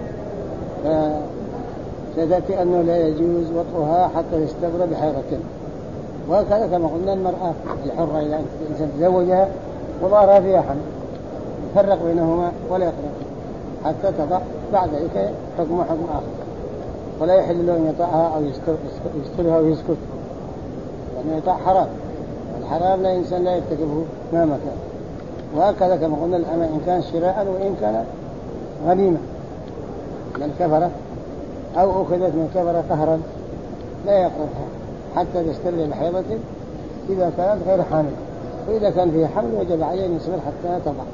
فتأتي أنه لا يجوز وطئها حتى يستبرى بحيرة. وهكذا كما قلنا المرأة الحرة إذا الإنسان تزوجها وظهرها فيها حمل يفرق بينهما ولا يقرأ حتى تضع بعد ذلك حكم آخر، ولا يحل له أن يطعها أو يسترها أو يسكت، لأنه يطع حرام، والحرام لا إنسان لا يرتكبه مهما كان. وهكذا كما قلنا الأمة إن كان شراء وإن كان غنيمة من الكفرة أو أخذت من الكفرة قهرا لا يقربها حتى تستر بحيضة إذا كانت غير حامل، وإذا كان فيها حمل وجب عليه أن يصبر حتى تضع.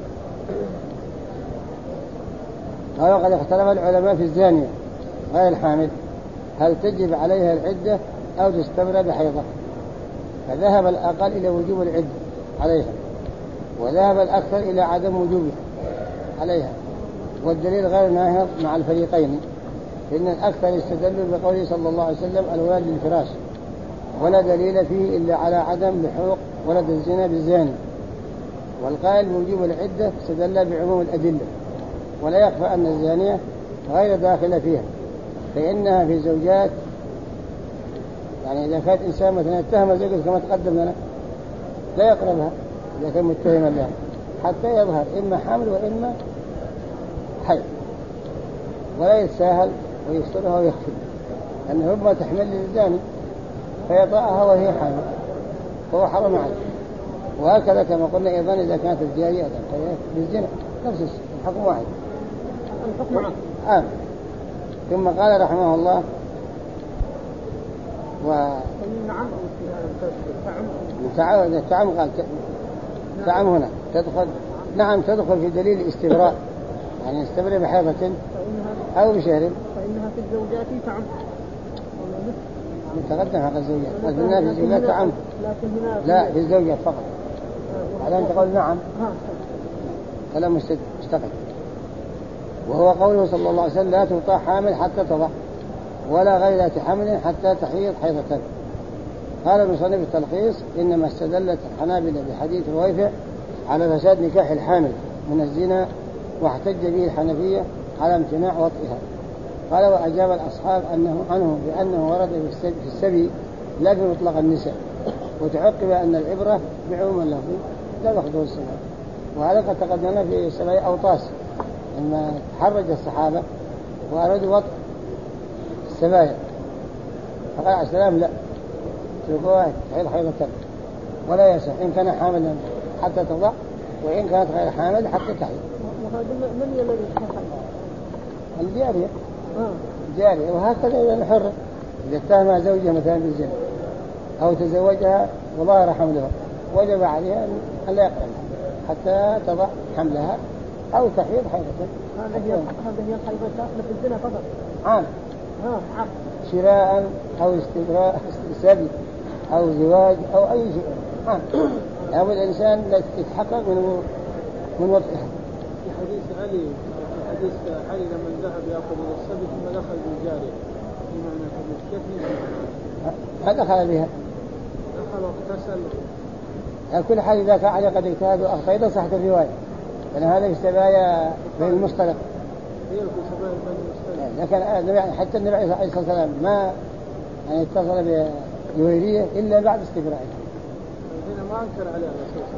وقد اختلف العلماء في الزانية غير الحامل هل تجب عليها العدة أو تستبرى بحيضة، فذهب الأقل إلى وجوب العدة عليها، وذهب الأكثر إلى عدم وجوبه عليها، والدليل غير ناهض مع الفريقين، إن الأكثر يستدل بقوله صلى الله عليه وسلم الولد للفراش، ولا دليل فيه إلا على عدم لحوق ولد الزنا بالزاني. والقائل بوجوب العدة استدل بعموم الأدلة، ولا يخفى أن الزانية غير داخلة فيها، فإنها في زوجات، يعني إذا كانت إنسان مثلا اتهم زوجته كما تقدم لنا لا يقربها إذا كان متهما لها حتى يظهر إما حمل وإما حيض، ولا يتساهل ويسترها ويخفي، لأنه ربما تحمل للزاني فيطأها وهي حامل فهو حرم عليه. وهكذا كما قلنا أيضا إذا كانت الجارية بالزنا نفس الحكم واحد الحكم عام. ثم قال رحمه الله تعم قال تعم هنا تدخل، نعم تدخل في دليل الاستبراء يعني استبرئ بحيضة أو بشهر فإنها في الزوجات تعم. متقدم حق الزوجات، قلنا في الزوجات تعم. لكن هنا لا في الزوجات فقط. على أن تقول نعم كلام مستقل. وهو قوله صلى الله عليه وسلم لا تطاع حامل حتى تضع ولا غير حمل حتى تحيض حيضة. قال المصنف التلخيص إنما استدلت الحنابلة بحديث رويفع على فساد نكاح الحامل من الزنا، واحتج به الحنفية على امتناع وطئها. قال وأجاب الأصحاب عنه بأنه ورد في السبي لا في مطلق النساء، وتعقب أن العبرة بعموم اللفظ لا بخصوص السبب. وهذا قد تقدمنا في سبع أوطاس لما تحرج الصحابة وأرادوا وطئ السبايا، فقال عليه السلام لا تلقوها تحيض حيضة ولا يصح إن كان حاملا حتى تضع، وإن كانت غير حامل حتى تحيض. وهذا من الذي يتحمل؟ الجارية. جارية. وهكذا إذا الحر إذا اتهم زوجها مثلا بالزنا أو تزوجها وظهر حملها وجب عليها أن لا يقربها حتى تضع حملها أو تحيض حيضة. هذه هي الحيضة في الزنا فقط. عام. شراء أو استبراء أو زواج أو أي شيء عام. أو الإنسان لا يتحقق من وطئها. في حديث علي لما ذهب يأخذ إلى السبت ثم دخل بالجارية بمعنى كيف ما دخل بها؟ دخل واغتسل. على كل حال إذا كان قد اجتهد وأخطأ صحت الرواية، لأن هذا في السبايا بين المصطلق. لكن حتى النبي عليه الصلاة والسلام ما يعني اتصل بجويرية إلا بعد استبراءه. هنا ما أنكر عليه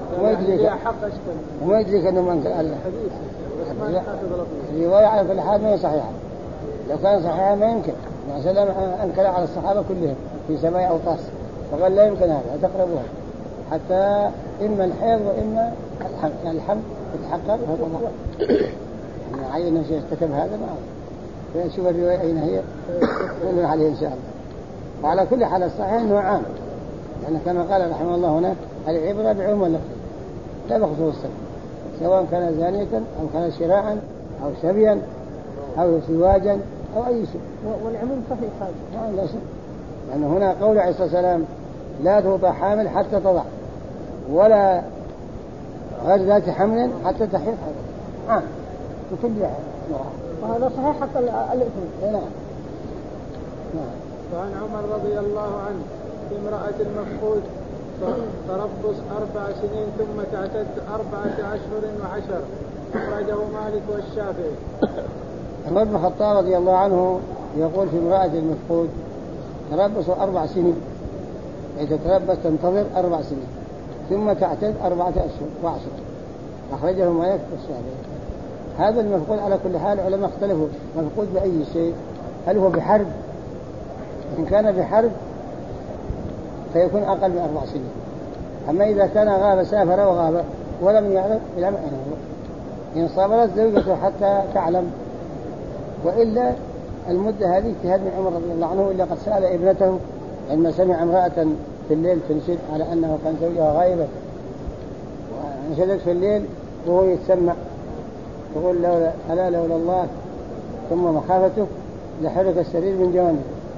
وما يدريك أنه ما أنكر عليه. الرواية على كل حال ما هي صحيحة. لو كان صحيحة ما يمكن. النبي صلى الله عليه وسلم أنكر على الصحابة كلهم في سبايا أوطاس، فقال لا يمكن هذا تقربوها حتى إما الحيض وإما الحمل. يعني الحمل يتحقق وهو يعني عين شيء ارتكب هذا ما أعرف. نشوف الرواية أين هي ونروح عليه إن شاء الله. وعلى كل حال الصحيح أنه عام، لأن كما قال رحمه الله هنا العبرة بعموم اللفظ لا بخصوص السبب، سواء كان زانية أو كان شراعا أو سبيا أو زواجا أو أي شيء. والعموم صحيح هذا لا شيء، لأن هنا قول عليه الصلاة والسلام لا توطى حامل حتى تضع ولا غير ذات حمل حتى تحيض حيضة بكل مرة. وهذا صحيح حتى الإثم. نعم. وعن عمر رضي الله عنه في امرأة المفقود تربص 4 سنين ثم تعتد 4 أشهر و10. أخرجه مالك والشافعي. عمر بن الخطاب رضي الله عنه يقول في امرأة المفقود تربص 4 سنين، أي تتربص تنتظر 4 سنين ثم تعتد 4 أشهر و10. أخرجه مالك والشافعي. هذا المفقود على كل حال علماء اختلفوا مفقود بأي شيء، هل هو بحرب؟ إن كان بحرب فيكون أقل من 4 سنين. أما إذا كان غاب سافر وغاب ولم يعرف يعلم أين هو، إن صبرت زوجته حتى تعلم، وإلا المدة هذه اجتهاد من عمر رضي الله عنه. إلا قد سأل ابنته عندما سمع امرأة في الليل تنشد على أنه كان زوجها غائبا، ونشدت في الليل وهو يتسمع تقول ألا لولا الله ثم مخافته لحرك السرير من جوانبه.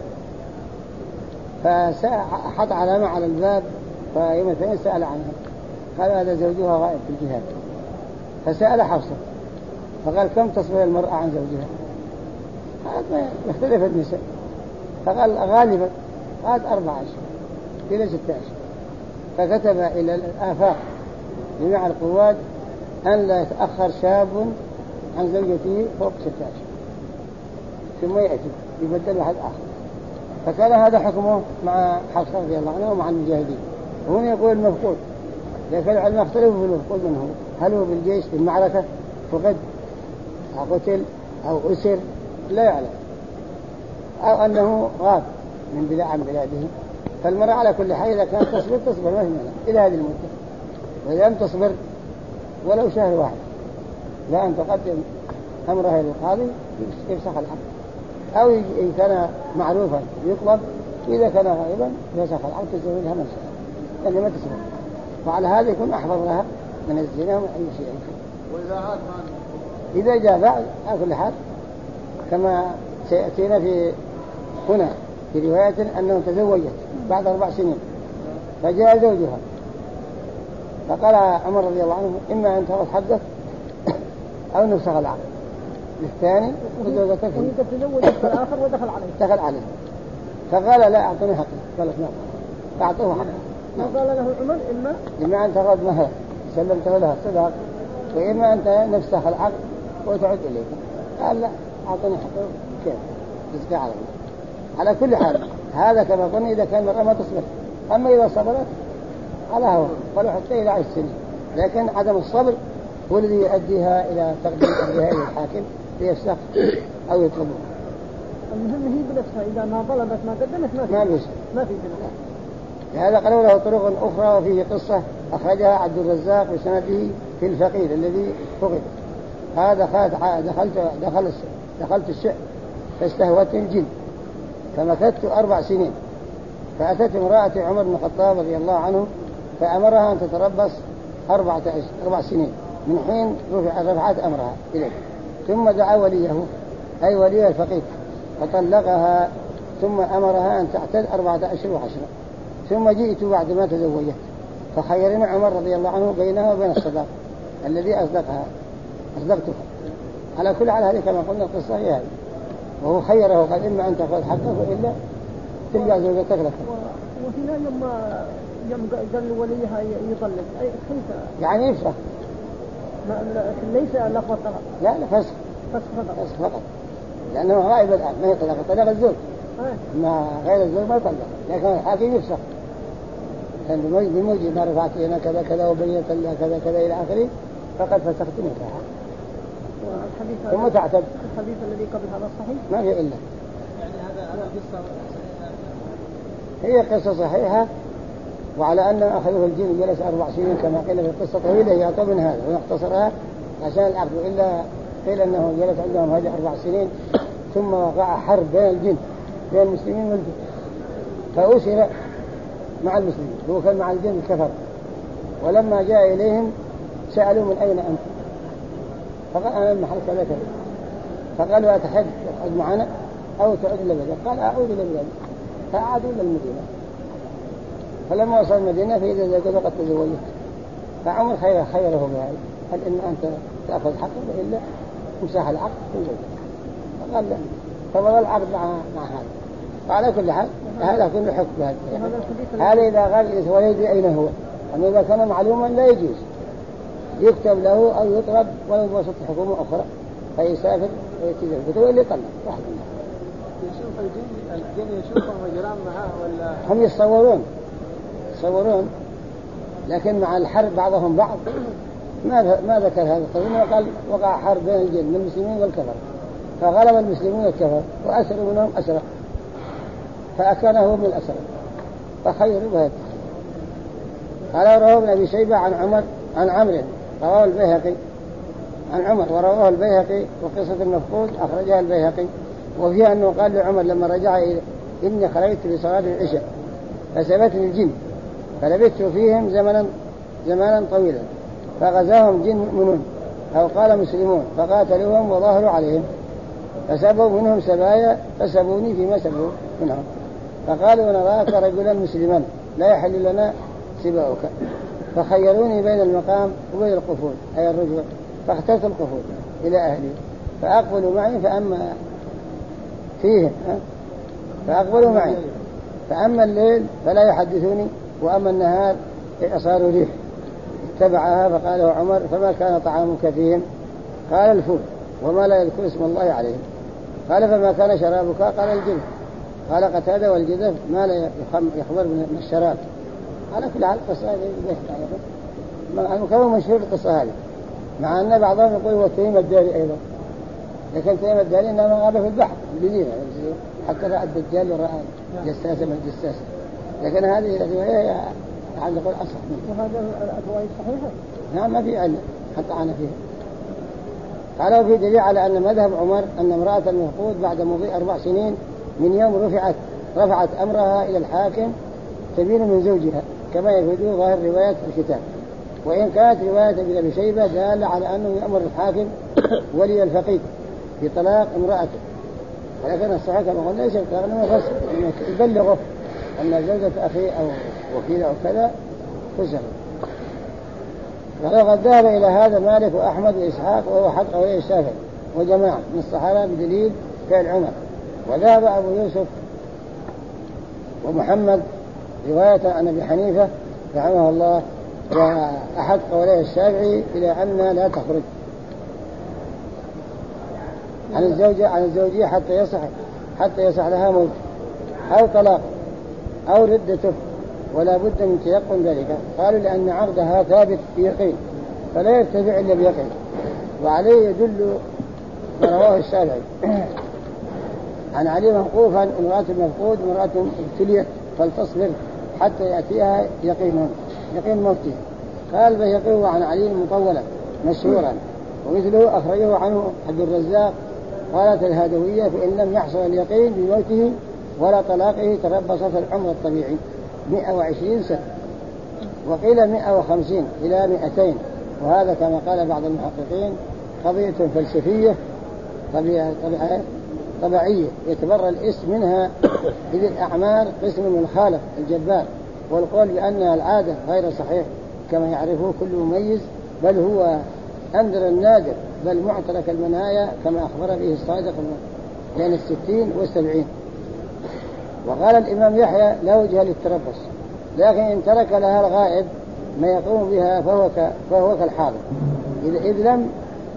فحط علامة على الباب، فيوم الثاني سأل عنها قال هذا زوجها غائب في الجهاد. فسأل حفصة فقال كم تصبر المرأة عن زوجها؟ هذا يختلف النساء، فقال غالبا قال 4 أشهر إلى 6 أشهر. فكتب إلى الآفاق جميع القوات أن لا يتأخر شاب عن زوجته فوق 6 أشهر ثم يأتي يبدل واحد آخر. فكان هذا حكمه مع حفصة رضي الله عنه ومع المجاهدين. وهنا يقول المفقود، لكن العلماء اختلفوا في المفقود من هو، هل هو بالجيش في المعركة فقد أو قتل أو أسر لا يعلم، أو أنه غاب من بلاده. فالمرأة على كل حال إذا كانت تصبر ما هي مانع إلى هذه المدة، وإذا لم تصبر ولو شهر واحد لا أن تقدم أمرها للقاضي يفسخ العقد، أو إن كان معروفا يطلب، وإذا كان غائبا يفسخ العقد تزوجها من شاء لأنه ما تصبر، وعلى هذا يكون أحفظ لها من الزنا وأي شيء. وإذا عاد إذا جاء بعد على كل حال كما سيأتينا في هنا في رواية أنه تزوجت بعد 4 سنين فجاء زوجها فقال عمر رضي الله عنه إما أن تأخذ حقك أو نفسخ العقد للثاني وزوجتك وهي تزوجت الآخر ودخل عليه دخل عليه فقال لا أعطني حقي قالت نعم فأعطوه حقه ما قال له عمر إما أن تأخذ مهر سلمته لها الصداق وإما أن نفسخ العقد وتعود إليك قال لا أعطني حقه كيف يزكى على كل حال هذا كما قلنا إذا كان المرأة ما تصبر أما إذا صبرت على هو ولو حتى إلى 10 سنين لكن عدم الصبر هو الذي يؤديها إلى تقديم أمرها إلى الحاكم ليفسخ أو يطلبه. المهم هي بنفسها إذا ما طلبت ما قدمت ما في بنفسها. لهذا قالوا له طرق أخرى وفيه قصة أخرجها عبد الرزاق بسنده في الفقير الذي فقد. هذا دخلت الشعب فاستهوتني الجن فمكثت 4 سنين فأتت امرأة عمر بن الخطاب رضي الله عنه فأمرها أن تتربص 4 سنين من حين رفعت أمرها إليه ثم دعا وليه أي ولي الفقير فطلقها ثم أمرها أن تعتد 14 و10 ثم جئت بعد ما تزوجت فخيرنا عمر رضي الله عنه بينها وبين الصداق الذي أصدقتها على كل حال هذه كما قلنا القصة هي هذه وهو خيره قال إما أن تأخذ حقه وإلا تلقى زوجتك لك. وهنا يوم قال وليها يطلق أي كيف يعني يفسخ ليس لفظ طلاق لا فسخ فقط لأنه غائب الآن ما يطلق طلاق الزوج ما غير الزوج ما يطلق لكن الحاكم يفسخ لأن بموجب ما رفعت لنا كذا كذا وبينت لها كذا كذا إلى آخره فقد فسخت نكاحها ثم تعتد. الحديث الذي قبل هذا الصحيح ما في إلا يعني هذا قصة هي قصة صحيحة وعلى أن أخذه الجن جلس 4 سنين كما قيل في القصة طويلة يعطى من هذا ونختصرها عشان العقد إلا قيل أنه جلس عندهم هذه 4 سنين ثم وقع حرب بين الجن بين المسلمين والجن فأسر مع المسلمين هو كان مع الجن الكفر ولما جاء إليهم سألوا من أين أنت فقال أنا المحل كذا كذا فقالوا أتحد تقعد معنا أو تعود إلى بلدك قال أعود إلى بلدك فأعادوا إلى المدينة فلما وصل المدينة فإذا زوجته قد تزوجت فعمر خيره بهذا هل إن أنت تأخذ حقه وإلا تمسح العقد وزوجته فقال لا فمضى العقد مع هذا فعلى كل حال هذا كله حكم بهذا هذا إذا قال ولا يدري أين هو أما إذا كان معلوما لا يجوز يكتب له أو يطرد ولا يوسط حكومة أخرى فيسافر ويتزوج وإلا يطلق واحد منهم. يشوف الجن يشوفهم ويجرام معاه ولا هم يصورون لكن مع الحرب بعضهم بعض ما ذكر هذا القضية قال وقع حرب بين الجن من المسلمين والكفر فغلب المسلمون الكفر وأسروا منهم أسرى فأكانه هو من الأسرى فخيروا بهذا. قال رواه ابن أبي شيبة عن عمرو رواه البيهقي عن عمر ورواه البيهقي وقصة المفقود أخرجها البيهقي وفيها أنه قال لعمر لما رجع إني خرجت لصلاة العشاء فسبتني الجن فلبثت فيهم زمانا طويلا فغزاهم جن مؤمنون أو قال مسلمون فقاتلوهم وظاهروا عليهم فسبوا منهم سبايا فسبوني فيما سبوا منهم فقالوا نراك رجلا مسلما لا يحل لنا سباؤك فخيروني بين المقام وبين القفول أي الرجوع فاخترت القفول إلى أهلي فأقبلوا معي فأقبلوا معي فأما الليل فلا يحدثوني وأما النهار صاروا ريح اتبعها فقاله عمر فما كان طعامك فيهم قال الفول وما لا يذكر اسم الله عليه قال فما كان شرابك قال الجذب قال قتادة والجذب ما لا يخبر من الشراب على كل حال القصة هذه المكون مشهور القصة هذه مع أن بعضهم يقول هو تيم الداري أيضا لكن تيم الداري إنما غاب في البحر بذينه حتى رأى الدجال ورأى جساسة من الجساسة لكن هذه الرواية يعني نقول أصح وهذا الرواية صحيحة نعم ما في علم حتى عنا فيها. قالوا في دليل على أن مذهب عمر أن امرأة المفقود بعد مضي 4 سنين من يوم رفعت أمرها إلى الحاكم تبين من زوجها كما يفيده ظاهر رواية الكتاب وإن كانت رواية ابن أبي شيبة دالة على أنه يأمر الحاكم ولي الفقيد في طلاق امرأته، ولكن الصحيح كما قلنا ليس الطلاق إنما فسخ، يبلغه أن زوجة أخيه أو وكيله أو كذا فسخ. وقد ذهب إلى هذا مالك وأحمد وإسحاق وهو حق قولي الشافعي وجماعة من الصحابة بدليل فعل عمر. وذهب أبو يوسف ومحمد رواية عن أبي حنيفة رحمه الله وأحد قولي الشافعي إلى أنها لا تخرج عن الزوجية حتى يصح لها موت أو طلاق أو ردته، ولا بد من تيقن ذلك. قالوا لأن عقدها ثابت بيقين فلا يرتفع إلا بيقين، وعليه يدل ما رواه الشافعي عن علي موقوفا: امرأة المفقود امرأة ابتليت فلتصبر حتى يأتيها يقين موتها. قال البيهقي عن علي مطولا مشهورا، ومثله أخرجه عنه عبد الرزاق. قالت الهادوية: فإن لم يحصل اليقين بموته ولا طلاقه تربص في العمر الطبيعي 120 سنة، وقيل 150 إلى 200. وهذا كما قال بعض المحققين قضية فلسفية طبيعية يتبرى الاسم منها، إذ الأعمار قسم من الخالق الجبار، والقول بأنها العادة غير صحيح كما يعرفه كل مميز، بل هو أندر النادر، بل معترك المنايا كما أخبر به الصادق بين 60 و70. وقال الإمام يحيى: لا وجه للتربص، لكن إن ترك لها الغائب ما يقوم بها فهو كالحاضر، إذ لم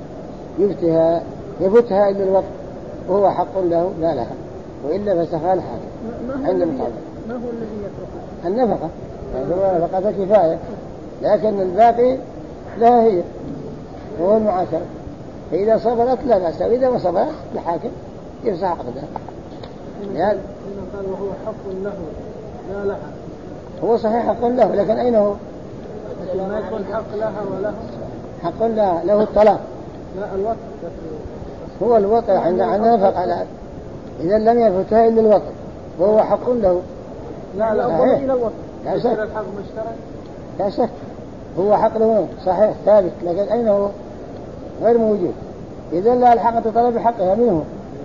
يفتها إلا الوقت وهو حق له لا لها، وإلا فسخها الحاكم عند المطالبة. ما هو الذي يتركها؟ النفقة، يعني نفقة كفاية، لكن الباقي لها هي وهو المعاشرة. فإذا صبرت لا بأس، وإذا ما صبرت الحاكم يفسخ عقدها. يعني قال وهو حق له لا لها، هو صحيح حق له، لكن أين هو؟ ما يكون حق لها وله حق له الطلاق، لا الوطن هو الوطن عند نفق على، إذا لم يفتها إلا الوطن وهو حق له. لا إلى الوطن لا شك، الحق مشترك، لا شك هو حق له صحيح ثابت، لكن أين هو؟ غير موجود. إذا لا الحق تطلب حقها منه،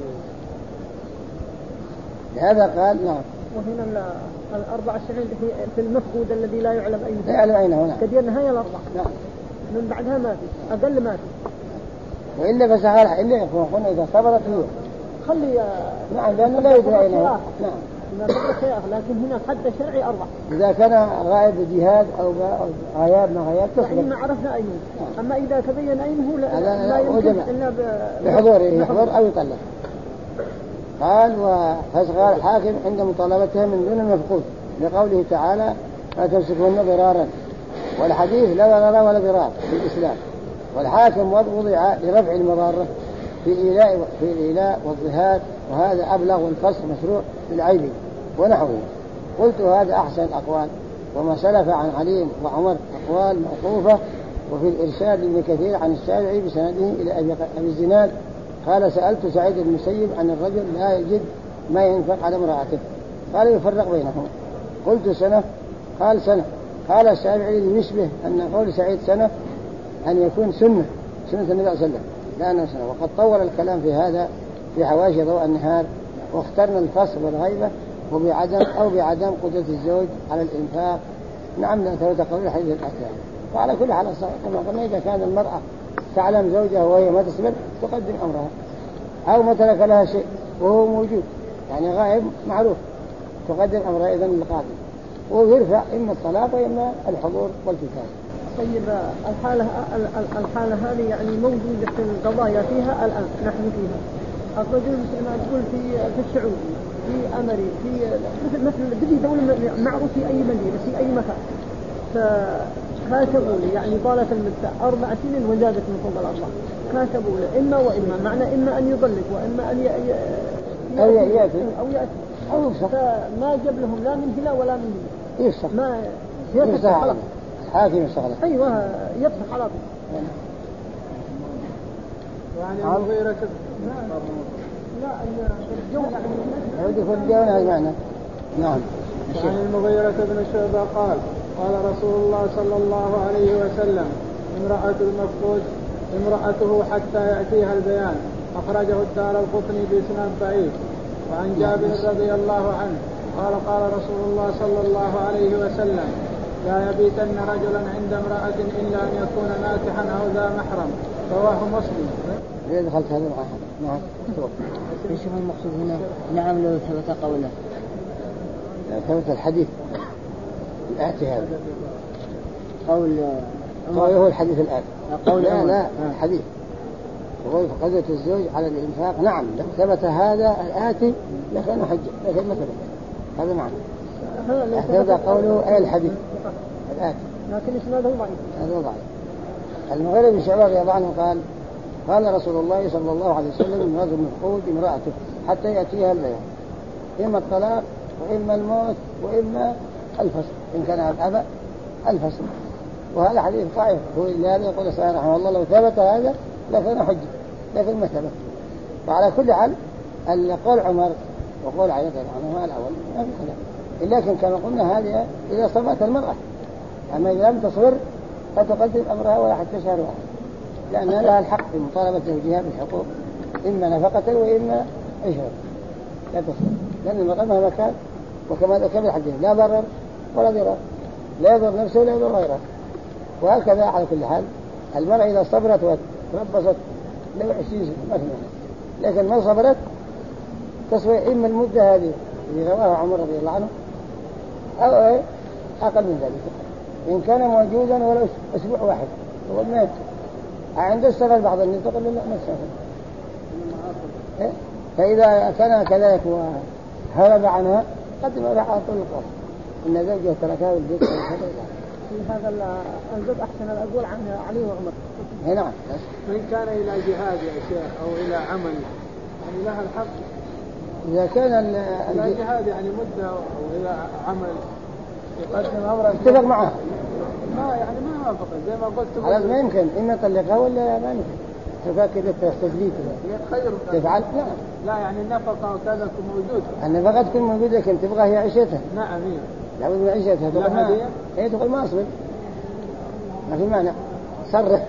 لهذا قال نعم. وهنا الأربع سنين في المفقود الذي لا يعلم أين هو، لا يعلم أين هو، كدير نهاية الأربع، نعم. من بعدها ما في، أقل ما في، وإلا فسخها إلا يكون إذا صبرت هو خلي نعم، لأنه لا يدري أين هو. نعم. لكن هنا حد شرعي 4. إذا كان غائب جهاد أو غياب ما غياب تصبر، ما عرفنا أينه. أما إذا تبين أينه لا يمكن إلا بحضوره يحضر أو يطلق. قال: وفسخها الحاكم عند مطالبتها من دون المفقود، لقوله تعالى: لا تمسكون ضرارا. والحديث لا ضرر ولا ضرار في الإسلام، والحاكم وضع لرفع المضارة في الإيلاء والظهار، وهذا أبلغ، والفسخ مشروع في العيب ونحوه. قلت هذا أحسن الأقوال، وما سلف عن علي وعمر أقوال موقوفة. وفي الإرشاد ابن كثير عن الشافعي بسنده إلى أبي الزناد قال: سألت سعيد بن المسيب عن الرجل لا يجد ما ينفق على امرأته، قال: يفرق بينهم. قلت سنة، قال: سنة. قال الشافعي يشبه أن قول سعيد سنة أن يكون سنة النبي صلى الله عليه وسلم، لأنه سنة. وقد طول الكلام في هذا في حواشي ضوء النهار، واخترنا الفصل والغيبة بعدم قدرة الزوج على الإنفاق. نعم، لا تقول حديث الأحكام. وعلى كل حال كما قلنا، إذا كان المرأة تعلم زوجها وهي ما تصبر تقدم أمرها، أو ما ترك لها شيء وهو موجود يعني غائب معروف تقدم أمرها إذن للقاضي، ويرفع إما الطلاق وإما الحضور والكتاب. طيب، الحالة هذه يعني موجودة في القضايا فيها الآن نحن فيها. الرجل مثل تقول في السعودية، في أمريكا، في مثل بدي دولة معروف في أي مدينة في أي مكان، فكاتبوا لي يعني طالت المدة 4 سنين وزادت من فوق الأربع، كاتبوا لي إما وإما، معنى إما أن يطلق وإما أن يأتي أو فما جاب لهم لا من هنا ولا من هنا، يفسخ ما يفسخ خلاص، حاكم يستغرق. أيوة يفسخ خلاص. يعني المغيرة لا الجو يكون الجو معنى. نعم. عن المغيرة بن شعبة قال: قال رسول الله صلى الله عليه وسلم: امرأة المفقود امرأته حتى يأتيها البيان. أخرجه الدارقطني بإسناد ضعيف. وعن جابر رضي الله عنه قال قال رسول الله صلى الله عليه وسلم لا يبيتن رجلا عند امرأة إلا أن يكون ناكحا أو ذا محرم. رواه مسلم. ليه دخلت هذا الآخر؟ نعم. ايش هو المقصود هنا؟ نعم لو ثبت قوله. ثبت الحديث الآتي هذا. قوله الحديث الآن. لا الحديث. يقول قدرة الزوج على الإنفاق. نعم لو ثبت هذا الآتي لكان حجة لكن ما ثبت. هذا معنى. هذا قوله أي الحديث الآتي. لكن إسناده ضعيف. هذا ضعيف. المغيرة بن شعبة رضي الله عنه قال رسول الله صلى الله عليه وسلم رجل مفقود امرأته حتى يأتيها البيان إما الطلاق وإما الموت وإما الفصل إن كان أبا الفصل. وهذا حديث ضعيف. هو لهذا يقول السلام رحمه الله لو ثبت هذا لكان حجة لكن ما ثبت. وعلى كل حال قول عمر وقول علي رضي الله عنه الأول ما في خلاف. لكن كما قلنا هذه إذا صبرت المرأة. أما إذا لم تصبر فتقدم أمرها ولا حتى شهر واحد لأن لها الحق في مطالبة زوجها بالحقوق إما نفقة وإما عشرة لا تصبر لأن المرأة مهما كان وكما ذكر الحديث لا ضرر ولا ضرر لا يضر نفسه ولا يضر غيره. وهكذا على كل حال المرأة إذا صبرت وتربصت لو 20 سنة ما في مانع لكن ما صبرت تصبر إما المدة هذه اللي رواها عمر رضي الله عنه أو أقل من ذلك إن كان موجودا ولو أسبوع واحد هو ما يبقى. عند السفر بعض الناس تقول لا ما السفر فإذا كان كذلك وهرب عنها قدم لها على طول القصر إن زوجها تركها والبيت في هذا الزوج أحسن الأقوال عن علي وعمر. نعم. من كان إلى جهاد يا شيخ أو إلى عمل يعني لها الحق إذا كان إلى جهاد يعني مدة أو إلى عمل يقدم أمره اتفق معها ما يعني ما وافق زي ما قلت على ما يمكن إما طلقها ولا ما يمكن تفكر كذا تستجليك خير تفعل لا يعني النفقة وكذا تكون موجودة النفقة تكون موجودة لكن تبغى هي عيشتها. نعم لابد من عيشتها تقول ما هي تقول ما أصبر ما في معنى صرح.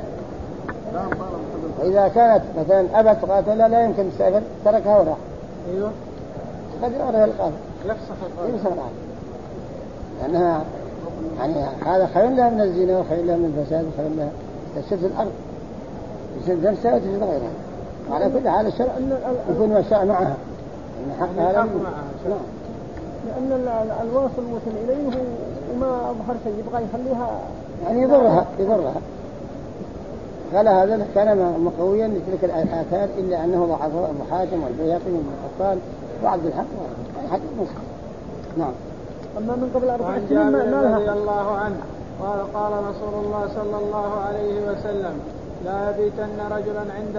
وإذا كانت مثلا أبت تقاتل لا يمكن تسافر تركها وراح أيوه قدر أمرها القاضي يفسخ القاضي لأنها يعني هذا خير لها من الزنا وخير لها من الفساد وخير لها تسد الأرض تسد نفسها وتسد غيرها. على كل حال الشرع يكون الشرع معها إن حقها لا لأن الواصل وصل إليه وما أظهر شيء يبغى يخليها يعني يضرها قال هذا كان مقويا لتلك الآثار إلا أنه ضعفه أبو حاتم والبيهقي من القطان وعبد الحق حديث مسلم. نعم. أما من قبل 4 سنين ما لها. رضي الله عنه قال رسول الله صلى الله عليه وسلم لا يبيتن رجلا عند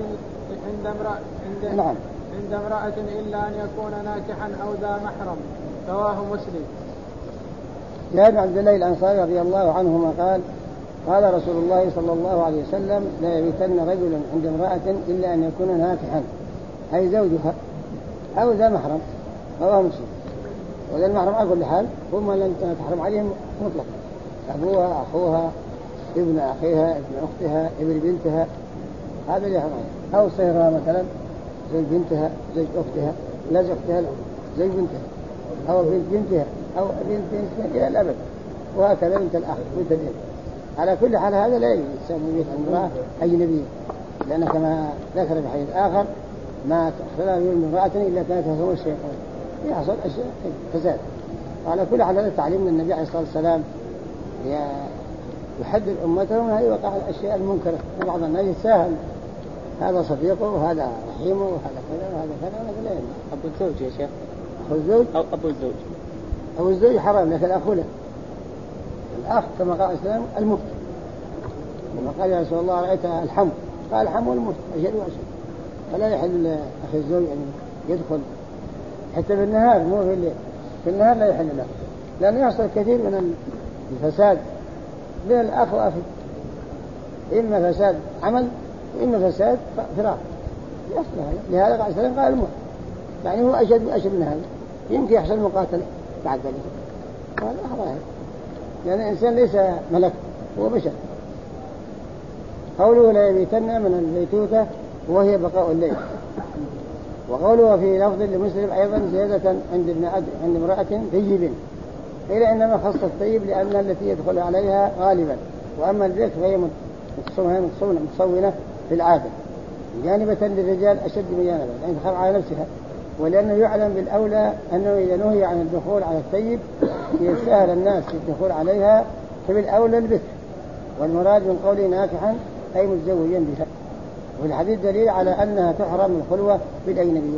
امرأة إلا أن يكون ناكحا أو ذا محرم. رواه مسلم. جابر عبد الله الأنصاري رضي الله عنهما قال رسول الله صلى الله عليه وسلم لا يبيتن رجلا عند امرأة إلا أن يكون ناكحا أي زوجها أو ذا محرم. رواه مسلم. وذا المحرم على كل حال هم لن تحرم عليهم مطلقا أبوها أخوها ابن أخيها ابن أختها ابن بنتها هذا اللي يحرم عليهم. أو صهرها مثلا زوج بنتها زوج أختها لا زوج أختها زوج بنتها أو بنت بنتها أو بنت بنتها إلى الأبد وهكذا بنت الأخ بنت الابن. على كل حال هذا لا يسمى بيت امرأة أجنبية لأن كما ذكر في حديث آخر ما تخلى من امرأة إلا كانت هو الشيطان يحصل أشياء فساد. وعلى كل حال هذا تعليم من النبي عليه الصلاة والسلام يحذر أمته من هذه وقع الأشياء المنكرة. بعض الناس يتساهل هذا صديقه وهذا رحيمه وهذا كذا وهذا كذا وهذا لا يمنع. أبو الزوج يا شيخ أخو الزوج أو أبو الزوج أو الزوج حرام لكن أخو له الأخ كما قال الإسلام المفت لما قال يا رسول الله رأيت الحم قال الحم والمفت أشد وأشد فلا يحل أخي الزوج أن يدخل حتى في النهار مو في الليل في النهار لا يحل له لأنه يحصل كثير من الفساد بين الأخ وأخي إما فساد عمل وإما فساد فراق يحصل هذا. لهذا قال السلام قال المفت يعني هو أشد من هذا يمكن يحصل مقاتل بعد ذلك وهذا أخبره لأن الإنسان ليس ملك هو بشر. قوله لا يبيتن من البيتوتة وهي بقاء الليل. وقوله في لفظ لمسلم أيضا زيادة عند امرأة طيب، قيل إنما خص الطيب لأنها التي يدخل عليها غالبا، وأما البيت فهي متصونة في العادة جانبة للرجال أشد من جانبا، يعني تخاف على نفسها، ولأنه يعلم بالأولى أنه إذا نهي عن الدخول على الطيب يسهل الناس الدخول عليها، فبالأولى البكر، والمراد من قوله ناكحا أي متزوجا بها. والحديث دليل على أنها تحرم الخلوة بالأجنبي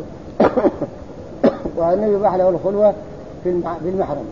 وأنه يباح له الخلوة بالمحرم.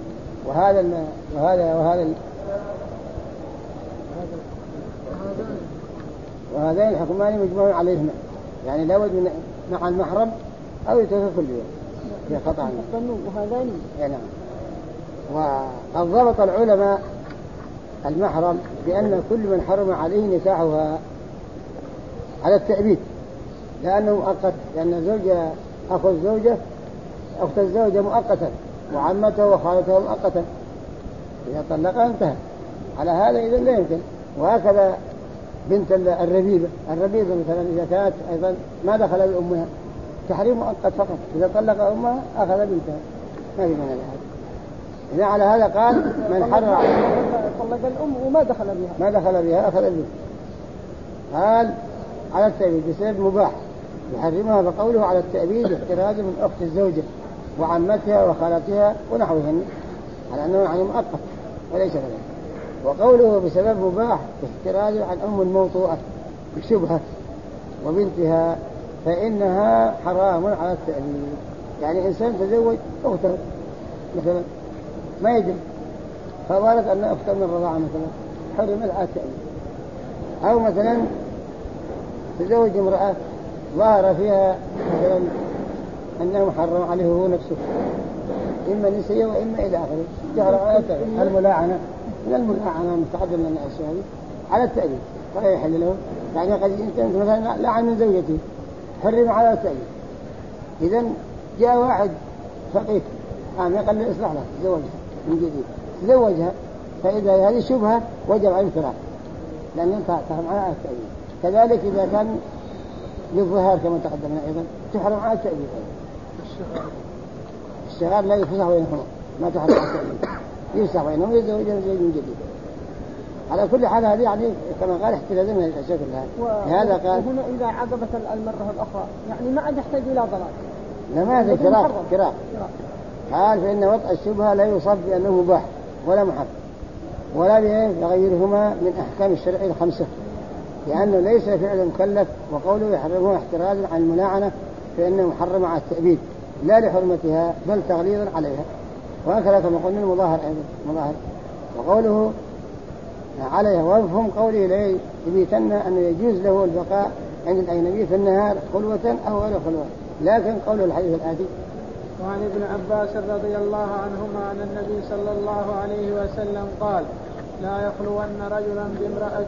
وهذين الحكمان مجمع عليهما، يعني لا بد من مع المحرم أو يترك كل يوم في خطأ. وهذان نعم. وقد ضبط العلماء المحرم بأن كل من حرم عليه نكاحها على التأبيد، لأنه مؤقت، لأن زوجة أخو الزوجة أخت الزوجة مؤقتا، وعمته وخالته مؤقتا، إذا طلقها انتهى. على هذا إذا لا يمكن. وهكذا بنت الربيبة مثلا إذا كانت أيضا ما دخل بأمها تحريم مؤقت فقط، إذا طلق أمها أخذ بنتها، ما في مانع لهذا. إذا على هذا قال من حرم طلق الأم وما دخل بها أخذ بنتها. قال على التأبيد بسبب مباح يحرمها، بقوله على التأبيد احتراز من أخت الزوجة وعمتها وخالتها ونحوهن، على أنه يعني مؤقت وليس كذلك. وقوله بسبب مباح احتراز عن أم الموطوءة بشبهة وبنتها فإنها حرام على التأبيد. يعني إنسان تزوج أخته مثلا ما يجب، فبالك أن أخته من الرضاعة مثلا حرمت على التأبيد. أو مثلا تزوج امرأة ظهر فيها مثلا أنه محرم عليه هو نفسه، إما نسية وإما إلى آخره، جهر على التأبيد. الملاعنة من الملاعنة مستعد لنا الأشياء على التأبيد فلا يحل له. يعني قد أنت مثلا لعن من زوجتي حرم على التأبيد. إذن جاء واحد فقير قال له إصلح له تزوجها من جديد، تزوجها، فإذا هذه شبهة وجب عليه الفراق لأن أنت تحرم على التأبيد. كذلك إذا كان للظهار كما تقدمنا أيضا تحرم على التأبيد. الشغال لا يفسح بينهما، ما تحرم على التأبيد، يفسح بينهما يتزوجها زوج من جديد. على كل حال هذه يعني كما قال احترازا من الأشياء كلها. هذا قال وهنا إذا عقبت المرة الأخرى يعني ما عاد يحتاج إلى ضلال، لا ما هذا كراء. قال فإن وطأ الشبهة لا يصاب بأنه مباح ولا محرم ولا بغيرهما من أحكام الشرع الخمسة، لأنه ليس فعل مكلف. وقوله يحرمه احترازا عن الملاعنة فإنه محرم على التأبيد لا لحرمتها بل تغليظا عليها. وهكذا كما قلنا المظاهر أيضا. وقوله عليها ومفهوم قوله لا يبيتن أنه يجوز له البقاء عند الأجنبي في النهار خلوة أو غير خلوة، لكن قوله الحديث الآتي وعن ابن عباس رضي الله عنهما أن النبي صلى الله عليه وسلم قال لا يخلون رجلا بامرأة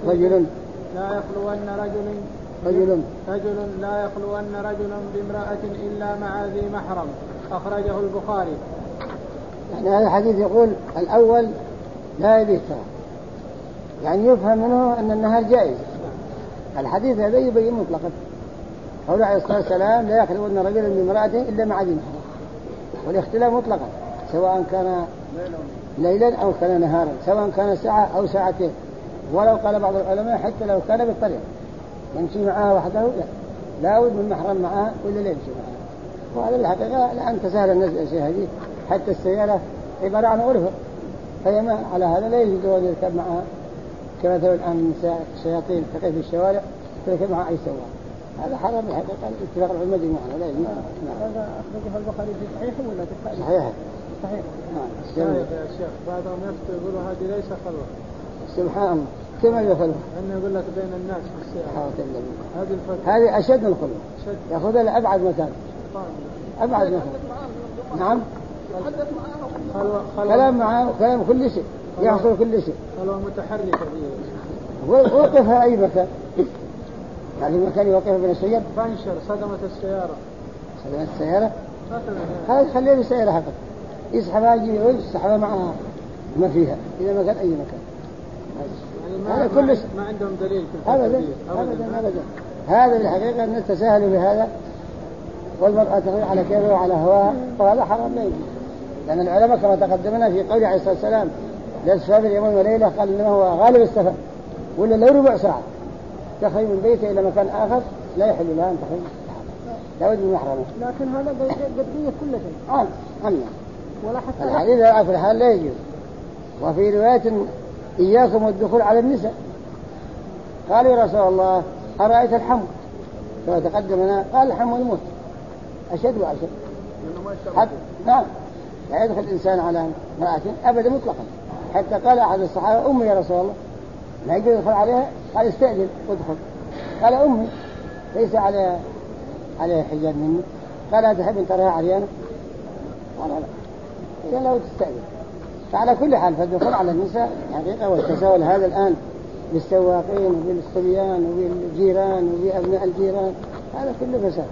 بامرأة إلا مع ذي محرم، أخرجه البخاري. يعني هذا الحديث يقول الأول لا يبيتها، يعني يفهم منه أن النهار جائز. الحديث هذا يبين مطلقا قوله عليه الصلاة والسلام لا يخلون رجلا بامرأة إلا مع ذي محرم، والاختلاف مطلقا سواء كان ليلا أو كان نهارا، سواء كان ساعة أو ساعتين. ولو قال بعض العلماء حتى لو كان بالطريق يمشي معها وحده لا بد من محرم معها ولا لا يمشي معها. وهذا الحقيقة لأن تسهل الناس الأشياء هذه، حتى السيارة عبارة عن غرفة، فهي ما على هذا لا يجوز أن يركب معها كمثل الآن الشياطين تقف في الشوارع تركب معها أي سواق. هذا حرام الحقيقة اتفاق العلماء جميعا لا يجوز. هذا أخرجه البخاري في صحيح ولا في صحيح؟ صحيح. يا شيخ بعضهم يقولوا هذه ليس خلوة. سبحان الله كما يخلوه أنه يقول لك بين الناس في السيارة. هذه أشد من الخلوة، يأخذها لأبعد مكان. أبعد مكان. نعم. كلام معه كلام كل شيء يحصل كل شيء. خلوة متحركة. ووقفها أي مكان، يعني مكان يوقفها بين السيارة. بنشر صدمة السيارة. هذا خليه بالسيارة حقا يسحبها يجي ويسحبها معها ما فيها إذا ما كان أي مكان. يعني ما عندهم دليل في أبدا أبدا أبدا. هذا الحقيقة أن التساهل بهذا والمرأة تغير على كيفها وعلى هواها، وهذا حرام لا يجوز. لأن العلماء كما تقدمنا في قول عليه الصلاة والسلام لا تسافر يوم وليلة، قال إنما هو غالب السفر، ولا لو ربع ساعة تخرج من بيته إلى مكان آخر لا يحل لها أن تخرج، لا بد من محرمه. لكن هذا قضية كل شيء. ولا حتى الحديث على كل حال لا يجوز. وفي رواية إياكم والدخول على النساء، قالوا يا رسول الله أرأيت الحمو؟ كما تقدمنا قال الحمو الموت أشد وأشد. نعم لا يدخل الإنسان على امرأة أبدا مطلقا. حتى قال أحد الصحابة أمي يا رسول الله، لا يجوز يدخل عليها، قال استأذن وادخل. قال أمي ليس عليها حجاب مني. قال أتحب أن تراها عريانة؟ قال لا، إذا لو تستأذن. فعلى كل حال فالدخول على النساء حقيقة والتساؤل هذا الآن بالسواقين وبالصبيان وبالجيران وبأبناء الجيران هذا كله فساد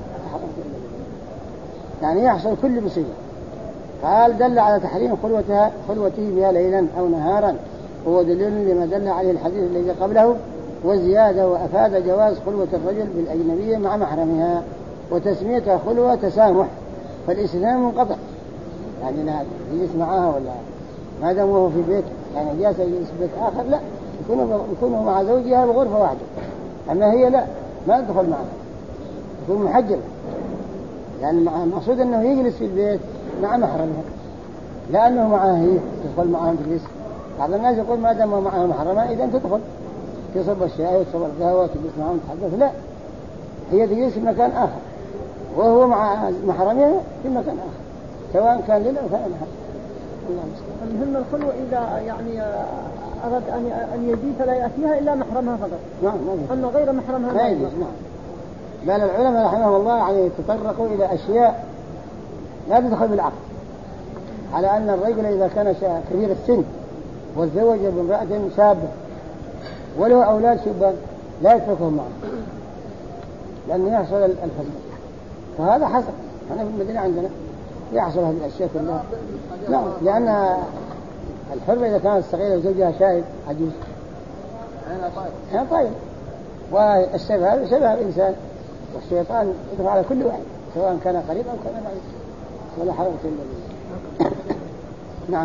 يعني يحصل كل مصيبة. قال دل على تحريم خلوته بها ليلا أو نهارا، وهو دليل لما دل عليه الحديث الذي قبله، وزيادة وأفاد جواز خلوة الرجل بالأجنبية مع محرمها، وتسميتها خلوة تسامح، فالإسلام منقطع يعني لا يجلس معها ولا ما دام وهو في بيت يعني جالس يجلس في بيت آخر، لا يكون مع زوجها بغرفة واحدة. أما هي لا، ما تدخل معها، يكون محجب، لأن المقصود أنه يجلس في البيت مع محرمها، لأنه معها هي تدخل معها تجلس. بعض الناس يقول ما دام معها محرمها إذا تدخل تصب الشاي وتصب القهوة وتجلس معهم تتحدث، لا، هي تجلس في مكان آخر وهو مع محرمها في مكان آخر، سواء كان ليل أو كان نهار. المهم الخلوة إذا يعني أراد أن يجي فلا يأتيها إلا محرمها فقط. نعم. أما غير محرمها لا يجوز. نعم. بل العلماء رحمه الله يعني تطرقوا إلى أشياء لا تدخل بالعقل، على أن الرجل إذا كان كبير السن وتزوج بامرأة شابة وله أولاد شبان لا يتركهم معه، لأنه يحصل الفساد. وهذا حصل هنا في المدينة عندنا يحصل هذه الأشياء كلها. نعم، لأن الحرمة إذا كانت صغيرة وزوجها شاهد عجوز هنا طيب، والشبه شبه الإنسان، والشيطان يدخل على كل واحد سواء كان قريب أو كان بعيد، ولا حرمة إلا بالله. نعم.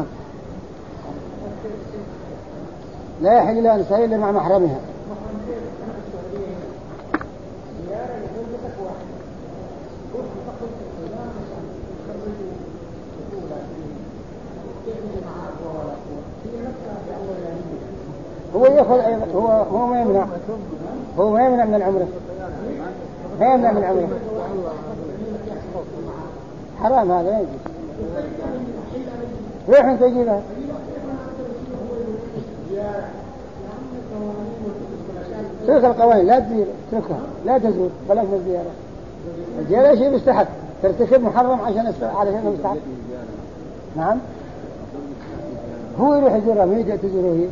لا يحل لها أن تسافر مع محرمها. هو يأخذ أيضا، هو ما يمنع من العمرة، ما يمنع من العمرة، حرام هذا لا يجوز. روح أنت تجيبها. تلك القوانين لا تزير، تركها لا تزور، بلاش من الزيارة. الزيارة شيء مستحب، ترتكب محرم علشان مستحب. نعم، هو يروح يزورها، ما يجي تزوره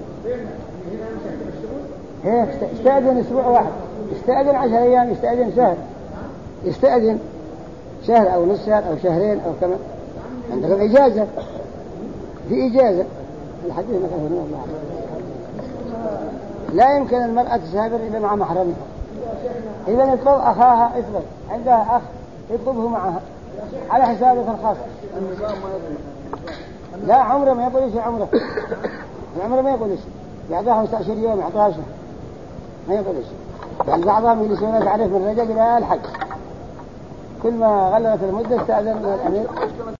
هي يستأذن أسبوع واحد، يستأذن 10 أيام، يستأذن شهر، يستأذن شهر أو نصف شهر أو شهرين أو كمان. عندكم إجازة، في إجازة الحديث نقله من الله. لا يمكن المرأة تسافر إلا مع محرمها. إذا يطلب أخاها، يطلب عندها أخ يطلبه معها على حسابك الخاص. لا عمره ما يقول شيء، عمره ما يقول شيء، يعطيها 15 يوم، يعطيها شهر، ما يقول شيء. يعني بعضهم يجلسون تعرف من رجل إلى الحج، كل ما غلبت المدة استأذن الأمير